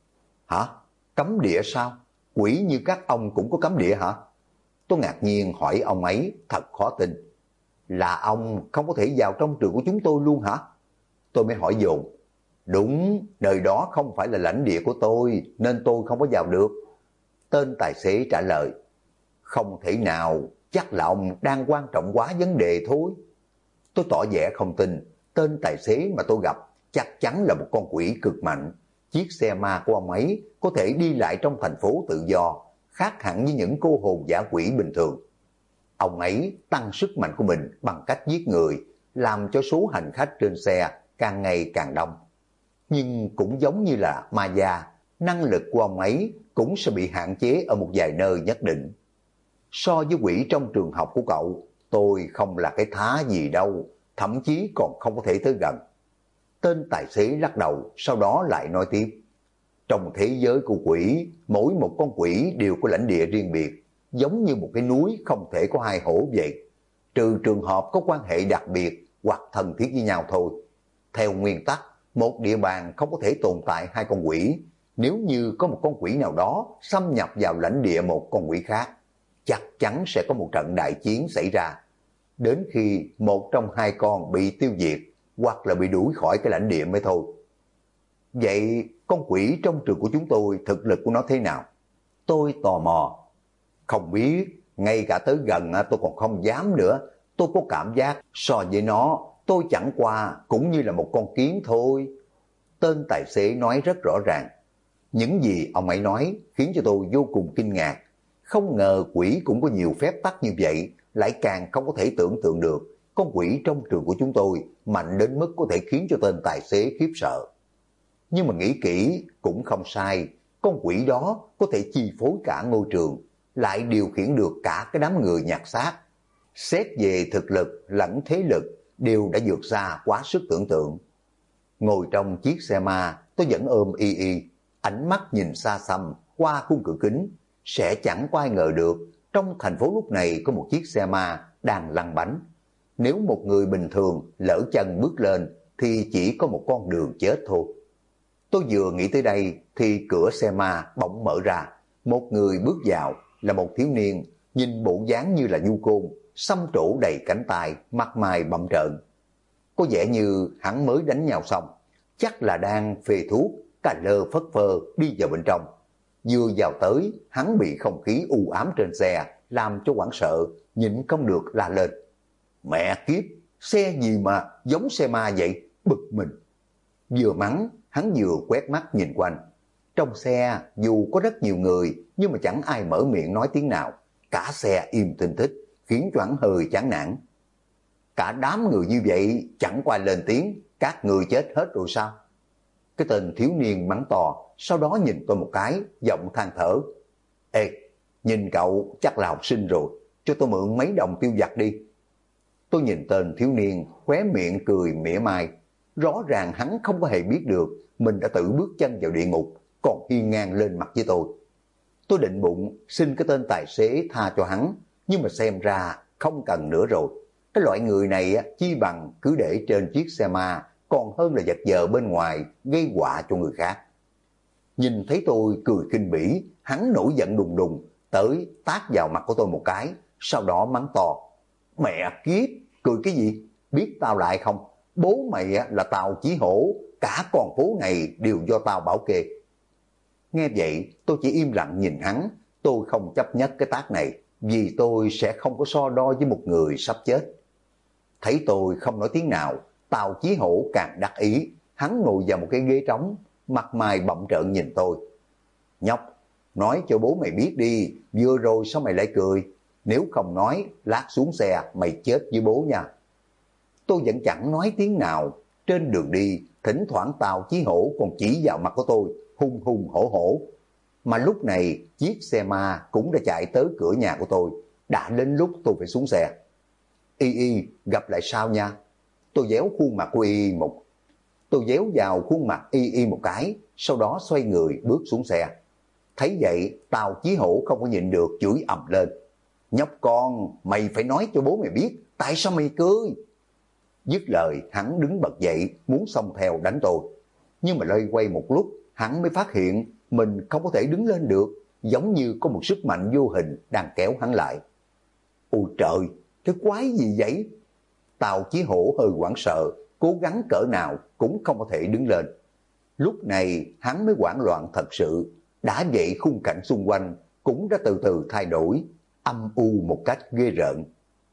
Hả? Cấm địa sao? Quỷ như các ông cũng có cấm địa hả? Tôi ngạc nhiên hỏi ông ấy, thật khó tin. Là ông không có thể vào trong trường của chúng tôi luôn hả? Tôi mới hỏi dồn. Đúng, nơi đó không phải là lãnh địa của tôi, nên tôi không có vào được. Tên tài xế trả lời. Không thể nào, chắc là ông đang quan trọng quá vấn đề thôi. Tôi tỏ vẻ không tin. Tên tài xế mà tôi gặp chắc chắn là một con quỷ cực mạnh. Chiếc xe ma của ông ấy có thể đi lại trong thành phố tự do, khác hẳn với những cô hồn dã quỷ bình thường. Ông ấy tăng sức mạnh của mình bằng cách giết người, làm cho số hành khách trên xe càng ngày càng đông. Nhưng cũng giống như là ma già, năng lực của ông ấy cũng sẽ bị hạn chế ở một vài nơi nhất định. So với quỷ trong trường học của cậu, tôi không là cái thá gì đâu, thậm chí còn không có thể tới gần. Tên tài xế lắc đầu, sau đó lại nói tiếp. Trong thế giới của quỷ, mỗi một con quỷ đều có lãnh địa riêng biệt, giống như một cái núi không thể có hai hổ vậy. Trừ trường hợp có quan hệ đặc biệt hoặc thân thiết với nhau thôi. Theo nguyên tắc, một địa bàn không có thể tồn tại hai con quỷ. Nếu như có một con quỷ nào đó xâm nhập vào lãnh địa một con quỷ khác, chắc chắn sẽ có một trận đại chiến xảy ra. Đến khi một trong hai con bị tiêu diệt hoặc là bị đuổi khỏi cái lãnh địa mới thôi. Vậy con quỷ trong trường của chúng tôi thực lực của nó thế nào? Tôi tò mò. Không biết, ngay cả tới gần tôi còn không dám nữa. Tôi có cảm giác so với nó, tôi chẳng qua cũng như là một con kiến thôi. Tên tài xế nói rất rõ ràng. Những gì ông ấy nói khiến cho tôi vô cùng kinh ngạc. Không ngờ quỷ cũng có nhiều phép tắc như vậy, lại càng không có thể tưởng tượng được. Con quỷ trong trường của chúng tôi mạnh đến mức có thể khiến cho tên tài xế khiếp sợ. Nhưng mà nghĩ kỹ cũng không sai, con quỷ đó có thể chi phối cả ngôi trường, lại điều khiển được cả cái đám người nhặt xác. Xét về thực lực lẫn thế lực đều đã vượt xa quá sức tưởng tượng. Ngồi trong chiếc xe ma, tôi vẫn ôm Y Y. Ánh mắt nhìn xa xăm qua khung cửa kính, sẽ chẳng có ai ngờ được trong thành phố lúc này có một chiếc xe ma đang lăn bánh. Nếu một người bình thường lỡ chân bước lên thì chỉ có một con đường chết thôi. Tôi vừa nghĩ tới đây thì cửa xe ma bỗng mở ra. Một người bước vào là một thiếu niên, nhìn bộ dáng như là du côn, xăm trổ đầy cánh tay, mặt mày bặm trợn. Có vẻ như hắn mới đánh nhau xong, chắc là đang phê thuốc, cà lơ phất phơ đi vào bên trong. Vừa vào tới, hắn bị không khí u ám trên xe làm cho hoảng sợ, nhịn không được la lên: mẹ kiếp, xe gì mà giống xe ma vậy, bực mình. Vừa mắng, hắn vừa quét mắt nhìn quanh. Trong xe dù có rất nhiều người nhưng mà chẳng ai mở miệng nói tiếng nào, cả xe im thinh thích, khiến cho hắn hơi chán nản. Cả đám người như vậy chẳng qua lên tiếng, các người chết hết rồi sao? Cái tên thiếu niên mắng to, sau đó nhìn tôi một cái, giọng than thở: ê, nhìn cậu chắc là học sinh rồi, cho tôi mượn mấy đồng tiêu vặt đi. Tôi nhìn tên thiếu niên, khóe miệng cười mỉa mai. Rõ ràng hắn không có hề biết được mình đã tự bước chân vào địa ngục, còn hiên ngang lên mặt với tôi. Tôi định bụng xin cái tên tài xế tha cho hắn, nhưng mà xem ra không cần nữa rồi. Cái loại người này chi bằng cứ để trên chiếc xe ma, còn hơn là vật vờ bên ngoài gây họa cho người khác. Nhìn thấy tôi cười khinh bỉ, hắn nổi giận đùng đùng tới tát vào mặt của tôi một cái, sau đó mắng to: mẹ kiếp, cười cái gì? Biết tao lại không? Bố mày là Tào Chí Hổ, cả con phố này đều do tao bảo kê. Nghe vậy tôi chỉ im lặng nhìn hắn. Tôi không chấp nhất cái tát này, vì tôi sẽ không có so đo với một người sắp chết. Thấy tôi không nói tiếng nào, Tào Chí Hổ càng đắc ý. Hắn ngồi vào một cái ghế trống, mặt mày bặm trợn nhìn tôi: nhóc, nói cho bố mày biết đi, vừa rồi sao mày lại cười? Nếu không nói, lát xuống xe mày chết với bố nha. Tôi vẫn chẳng nói tiếng nào. Trên đường đi, thỉnh thoảng Tào Chí Hổ còn chỉ vào mặt của tôi, hung hung hổ hổ. Mà lúc này, chiếc xe ma cũng đã chạy tới cửa nhà của tôi. Đã đến lúc tôi phải xuống xe. Y Y, gặp lại sau nha. Tôi déo khuôn mặt của Y Y một. Tôi déo vào khuôn mặt Y Y một cái, sau đó xoay người bước xuống xe. Thấy vậy, Tào Chí Hổ không có nhịn được chửi ầm lên: nhóc con, mày phải nói cho bố mày biết, tại sao mày cười? Dứt lời, hắn đứng bật dậy, muốn xông theo đánh tôi. Nhưng mà loay quay một lúc, hắn mới phát hiện mình không có thể đứng lên được, giống như có một sức mạnh vô hình đang kéo hắn lại. Ôi trời, cái quái gì vậy? Tào Chí Hổ hơi hoảng sợ, cố gắng cỡ nào cũng không có thể đứng lên. Lúc này hắn mới hoảng loạn thật sự. Đã vậy khung cảnh xung quanh cũng đã từ từ thay đổi, âm u một cách ghê rợn.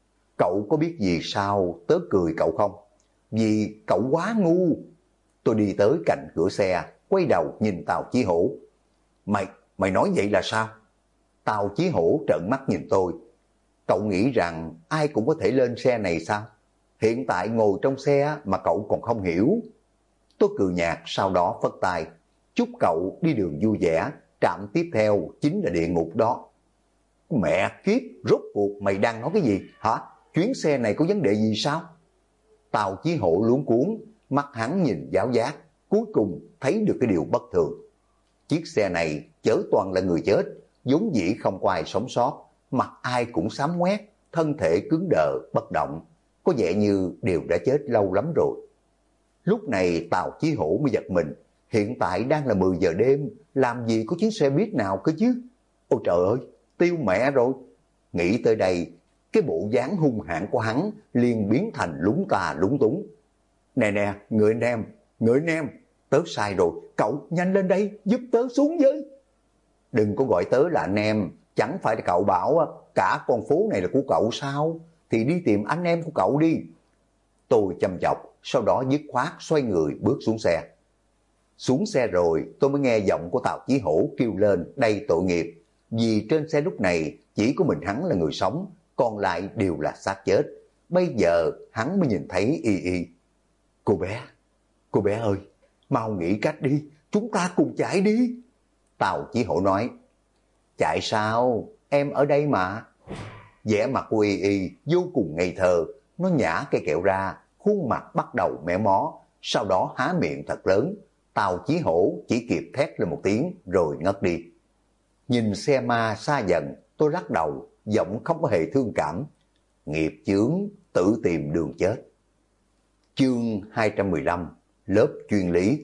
Cậu có biết vì sao tớ cười cậu không? Vì cậu quá ngu. Tôi đi tới cạnh cửa xe, quay đầu nhìn Tào Chí Hổ. Mày nói vậy là sao? Tào Chí Hổ trợn mắt nhìn tôi. Cậu nghĩ rằng ai cũng có thể lên xe này sao? Hiện tại ngồi trong xe mà cậu còn không hiểu. Tôi cười nhạt, sau đó phất tay: chúc cậu đi đường vui vẻ, trạm tiếp theo chính là địa ngục đó. Mẹ kiếp, rốt cuộc mày đang nói cái gì hả? Chuyến xe này có vấn đề gì sao? Tào Chí Hổ luống cuống, mắt hắn nhìn giáo giác, cuối cùng thấy được cái điều bất thường. Chiếc xe này chở toàn là người chết, vốn dĩ không có ai sống sót, mặt ai cũng xám ngoét, thân thể cứng đờ, bất động, có vẻ như đều đã chết lâu lắm rồi. Lúc này Tào Chí Hổ mới giật mình, hiện tại đang là 10 giờ đêm, làm gì có chuyến xe buýt nào cơ chứ? Ôi trời ơi, tiêu mẹ rồi. Nghĩ tới đây, cái bộ dáng hung hãn của hắn liền biến thành lúng ta lúng túng. Nè nè, người anh em, tớ sai rồi, cậu nhanh lên đây, giúp tớ xuống với. Đừng có gọi tớ là anh em, chẳng phải là cậu bảo cả con phố này là của cậu sao? Thì đi tìm anh em của cậu đi. Tôi chăm chọc, sau đó dứt khoát xoay người bước xuống xe. Xuống xe rồi tôi mới nghe giọng của Tào Chí Hổ kêu lên đầy tội nghiệp, vì trên xe lúc này chỉ có mình hắn là người sống, còn lại đều là xác chết. Bây giờ hắn mới nhìn thấy Y Y. Cô bé ơi, mau nghĩ cách đi, chúng ta cùng chạy đi. Tào Chí Hổ nói. Chạy sao, em ở đây mà. Vẻ mặt của Y Y vô cùng ngây thơ, nó nhả cây kẹo ra, khuôn mặt bắt đầu méo mó, sau đó há miệng thật lớn. Tào Chí Hổ chỉ kịp thét lên một tiếng rồi ngất đi. Nhìn xe ma xa dần, tôi lắc đầu, giọng không có hề thương cảm. Nghiệp chướng, tự tìm đường chết. Chương 215, lớp chuyên lý.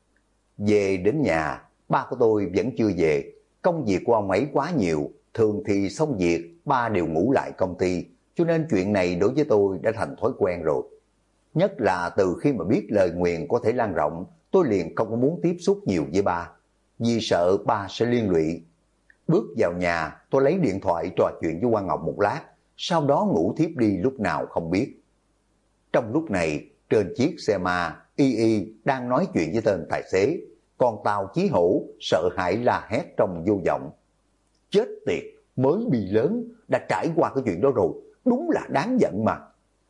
Về đến nhà, ba của tôi vẫn chưa về. Công việc của ông ấy quá nhiều, thường thì xong việc, ba đều ngủ lại công ty, cho nên chuyện này đối với tôi đã thành thói quen rồi. Nhất là từ khi mà biết lời nguyền có thể lan rộng, tôi liền không có muốn tiếp xúc nhiều với ba, vì sợ ba sẽ liên lụy. Bước vào nhà, tôi lấy điện thoại trò chuyện với Quang Ngọc một lát, sau đó ngủ thiếp đi lúc nào không biết. Trong lúc này, trên chiếc xe ma, Y đang nói chuyện với tên tài xế, còn Tào Chí Hổ sợ hãi la hét trong vô vọng. Chết tiệt, mới bị lớn, đã trải qua cái chuyện đó rồi, đúng là đáng giận mà.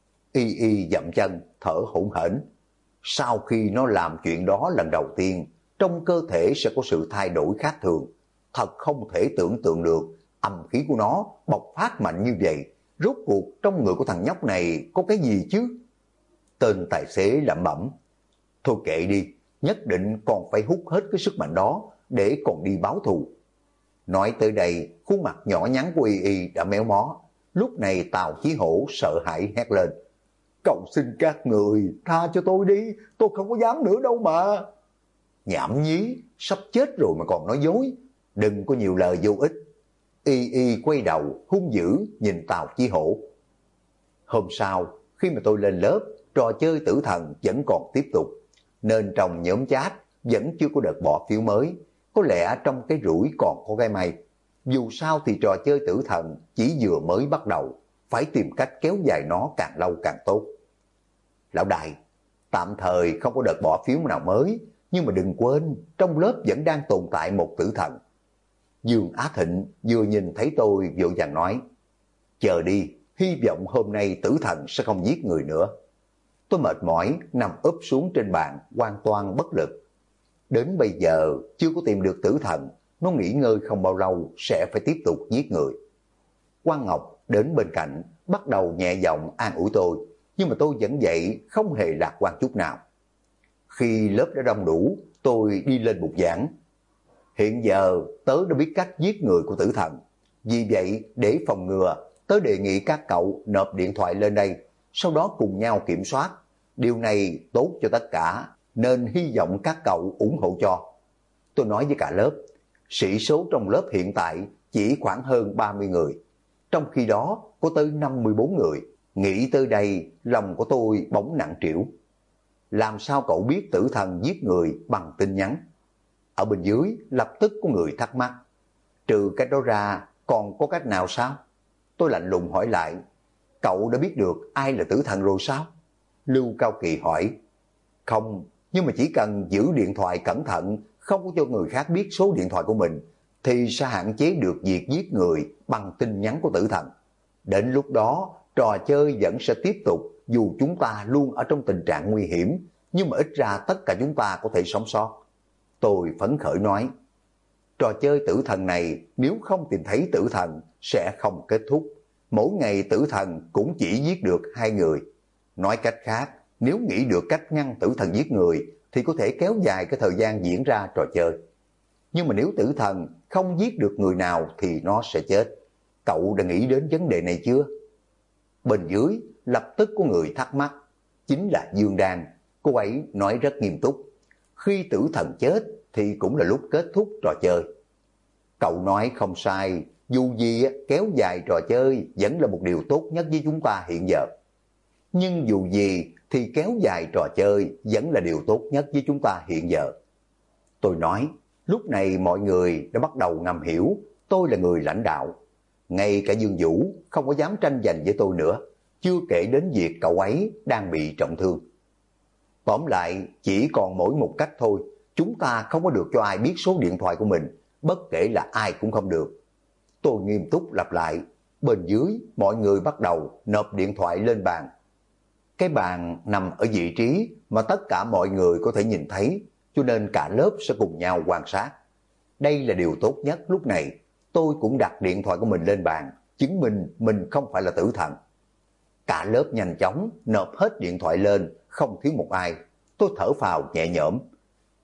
Y dậm chân, thở hổn hển. Sau khi nó làm chuyện đó lần đầu tiên, trong cơ thể sẽ có sự thay đổi khác thường. Thật không thể tưởng tượng được, âm khí của nó bộc phát mạnh như vậy. Rốt cuộc trong người của thằng nhóc này có cái gì chứ? Tên tài xế lẩm bẩm. Thôi kệ đi, nhất định còn phải hút hết cái sức mạnh đó để còn đi báo thù. Nói tới đây, khuôn mặt nhỏ nhắn của Y đã méo mó. Lúc này Tào Chí Hổ sợ hãi hét lên. Cầu xin các người, tha cho tôi đi, tôi không có dám nữa đâu mà. Nhảm nhí, sắp chết rồi mà còn nói dối. Đừng có nhiều lời vô ích. Y quay đầu, hung dữ nhìn Tào Chí Hổ. Hôm sau, khi mà tôi lên lớp, trò chơi tử thần vẫn còn tiếp tục. Nên trong nhóm chat vẫn chưa có đợt bỏ phiếu mới. Có lẽ trong cái rủi còn có cái may. Dù sao thì trò chơi tử thần chỉ vừa mới bắt đầu, phải tìm cách kéo dài nó càng lâu càng tốt. Lão đại, tạm thời không có đợt bỏ phiếu nào mới, nhưng mà đừng quên, trong lớp vẫn đang tồn tại một tử thần. Dương Á Thịnh vừa nhìn thấy tôi vội vàng nói, chờ đi, hy vọng hôm nay tử thần sẽ không giết người nữa. Tôi mệt mỏi, nằm úp xuống trên bàn, hoàn toàn bất lực. Đến bây giờ chưa có tìm được tử thần, nó nghỉ ngơi không bao lâu sẽ phải tiếp tục giết người. Quang Ngọc đến bên cạnh, bắt đầu nhẹ giọng an ủi tôi, nhưng mà tôi vẫn vậy, không hề lạc quan chút nào. Khi lớp đã đông đủ, tôi đi lên bục giảng. Hiện giờ tớ đã biết cách giết người của tử thần. Vì vậy, để phòng ngừa, tớ đề nghị các cậu nộp điện thoại lên đây, sau đó cùng nhau kiểm soát. Điều này tốt cho tất cả, nên hy vọng các cậu ủng hộ cho. Tôi nói với cả lớp, sĩ số trong lớp hiện tại chỉ khoảng hơn 30 người. Trong khi đó, có tới 54 người. Nghĩ tới đây, lòng của tôi bỗng nặng trĩu. Làm sao cậu biết tử thần giết người bằng tin nhắn? Ở bên dưới lập tức có người thắc mắc. Trừ cách đó ra, còn có cách nào sao? Tôi lạnh lùng hỏi lại. Cậu đã biết được ai là tử thần rồi sao? Lưu Cao Kỳ hỏi. Không, nhưng mà chỉ cần giữ điện thoại cẩn thận, không có cho người khác biết số điện thoại của mình, thì sẽ hạn chế được việc giết người bằng tin nhắn của tử thần. Đến lúc đó, trò chơi vẫn sẽ tiếp tục, dù chúng ta luôn ở trong tình trạng nguy hiểm, nhưng mà ít ra tất cả chúng ta có thể sống sót. Tôi phấn khởi nói, trò chơi tử thần này nếu không tìm thấy tử thần sẽ không kết thúc. Mỗi ngày tử thần cũng chỉ giết được 2 người. Nói cách khác, nếu nghĩ được cách ngăn tử thần giết người thì có thể kéo dài cái thời gian diễn ra trò chơi. Nhưng mà nếu tử thần không giết được người nào thì nó sẽ chết. Cậu đã nghĩ đến vấn đề này chưa? Bên dưới lập tức có người thắc mắc. Chính là Dương Đan. Cô ấy nói rất nghiêm túc. Khi tử thần chết thì cũng là lúc kết thúc trò chơi. Cậu nói không sai. Dù gì kéo dài trò chơi vẫn là một điều tốt nhất với chúng ta hiện giờ. Nhưng dù gì thì kéo dài trò chơi vẫn là điều tốt nhất với chúng ta hiện giờ. Tôi nói, lúc này mọi người đã bắt đầu ngầm hiểu tôi là người lãnh đạo. Ngay cả Dương Vũ không có dám tranh giành với tôi nữa, chưa kể đến việc cậu ấy đang bị trọng thương. Tóm lại, chỉ còn mỗi một cách thôi, chúng ta không có được cho ai biết số điện thoại của mình, bất kể là ai cũng không được. Tôi nghiêm túc lặp lại, bên dưới mọi người bắt đầu nộp điện thoại lên bàn. Cái bàn nằm ở vị trí mà tất cả mọi người có thể nhìn thấy, cho nên cả lớp sẽ cùng nhau quan sát. Đây là điều tốt nhất lúc này. Tôi cũng đặt điện thoại của mình lên bàn, chứng minh mình không phải là tử thần. Cả lớp nhanh chóng nộp hết điện thoại lên, không thiếu một ai. Tôi thở phào nhẹ nhõm.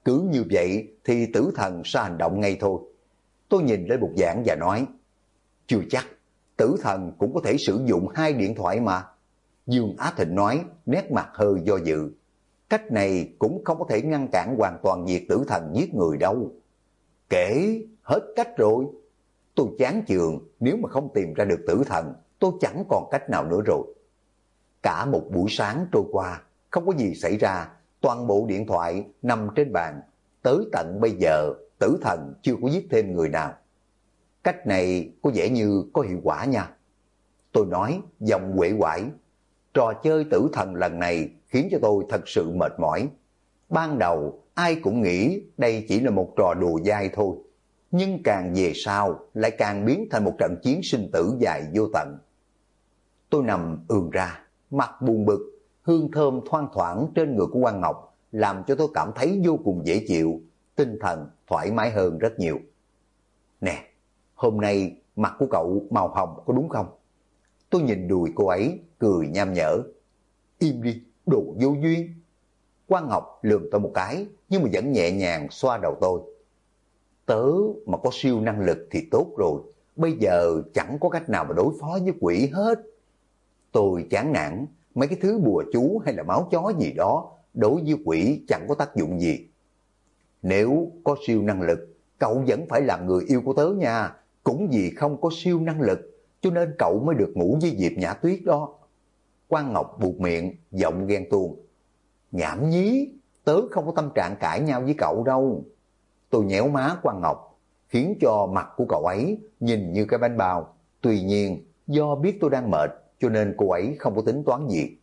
Cứ như vậy thì tử thần sẽ hành động ngay thôi. Tôi nhìn lên Bục Giảng và nói, chưa chắc, tử thần cũng có thể sử dụng 2 điện thoại mà. Dương Á Thịnh nói, nét mặt hơi do dự. Cách này cũng không có thể ngăn cản hoàn toàn việc tử thần giết người đâu. Kể, hết cách rồi. Tôi chán chường, nếu mà không tìm ra được tử thần, tôi chẳng còn cách nào nữa rồi. Cả một buổi sáng trôi qua, không có gì xảy ra, toàn bộ điện thoại nằm trên bàn. Tới tận bây giờ, tử thần chưa có giết thêm người nào. Cách này có vẻ như có hiệu quả nha. Tôi nói, giọng uể oải. Trò chơi tử thần lần này khiến cho tôi thật sự mệt mỏi. Ban đầu, ai cũng nghĩ đây chỉ là một trò đùa dai thôi. Nhưng càng về sau, lại càng biến thành một trận chiến sinh tử dài vô tận. Tôi nằm ườn ra, mặt buồn bực, hương thơm thoang thoảng trên người của Quang Ngọc, làm cho tôi cảm thấy vô cùng dễ chịu, tinh thần thoải mái hơn rất nhiều. Nè, hôm nay mặt của cậu màu hồng có đúng không? Tôi nhìn đùi cô ấy, cười nham nhở. Im đi, đồ vô duyên. Quang Ngọc lườm tôi một cái, nhưng mà vẫn nhẹ nhàng xoa đầu tôi. Tớ mà có siêu năng lực thì tốt rồi, bây giờ chẳng có cách nào mà đối phó với quỷ hết. Tôi chán nản, mấy cái thứ bùa chú hay là máu chó gì đó, đối với quỷ chẳng có tác dụng gì. Nếu có siêu năng lực, cậu vẫn phải làm người yêu của tớ nha. Cũng vì không có siêu năng lực, cho nên cậu mới được ngủ với Diệp Nhã Tuyết đó. Quang Ngọc buột miệng, giọng ghen tuông. Nhảm nhí, tớ không có tâm trạng cãi nhau với cậu đâu. Tôi nhéo má Quang Ngọc, khiến cho mặt của cậu ấy nhìn như cái bánh bao. Tuy nhiên, do biết tôi đang mệt, cho nên cô ấy không có tính toán gì.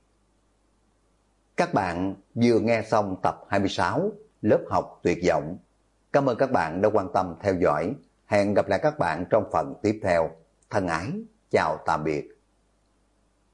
Các bạn vừa nghe xong tập 26, lớp học tuyệt vọng. Cảm ơn các bạn đã quan tâm theo dõi. Hẹn gặp lại các bạn trong phần tiếp theo. Thân ái, chào tạm biệt.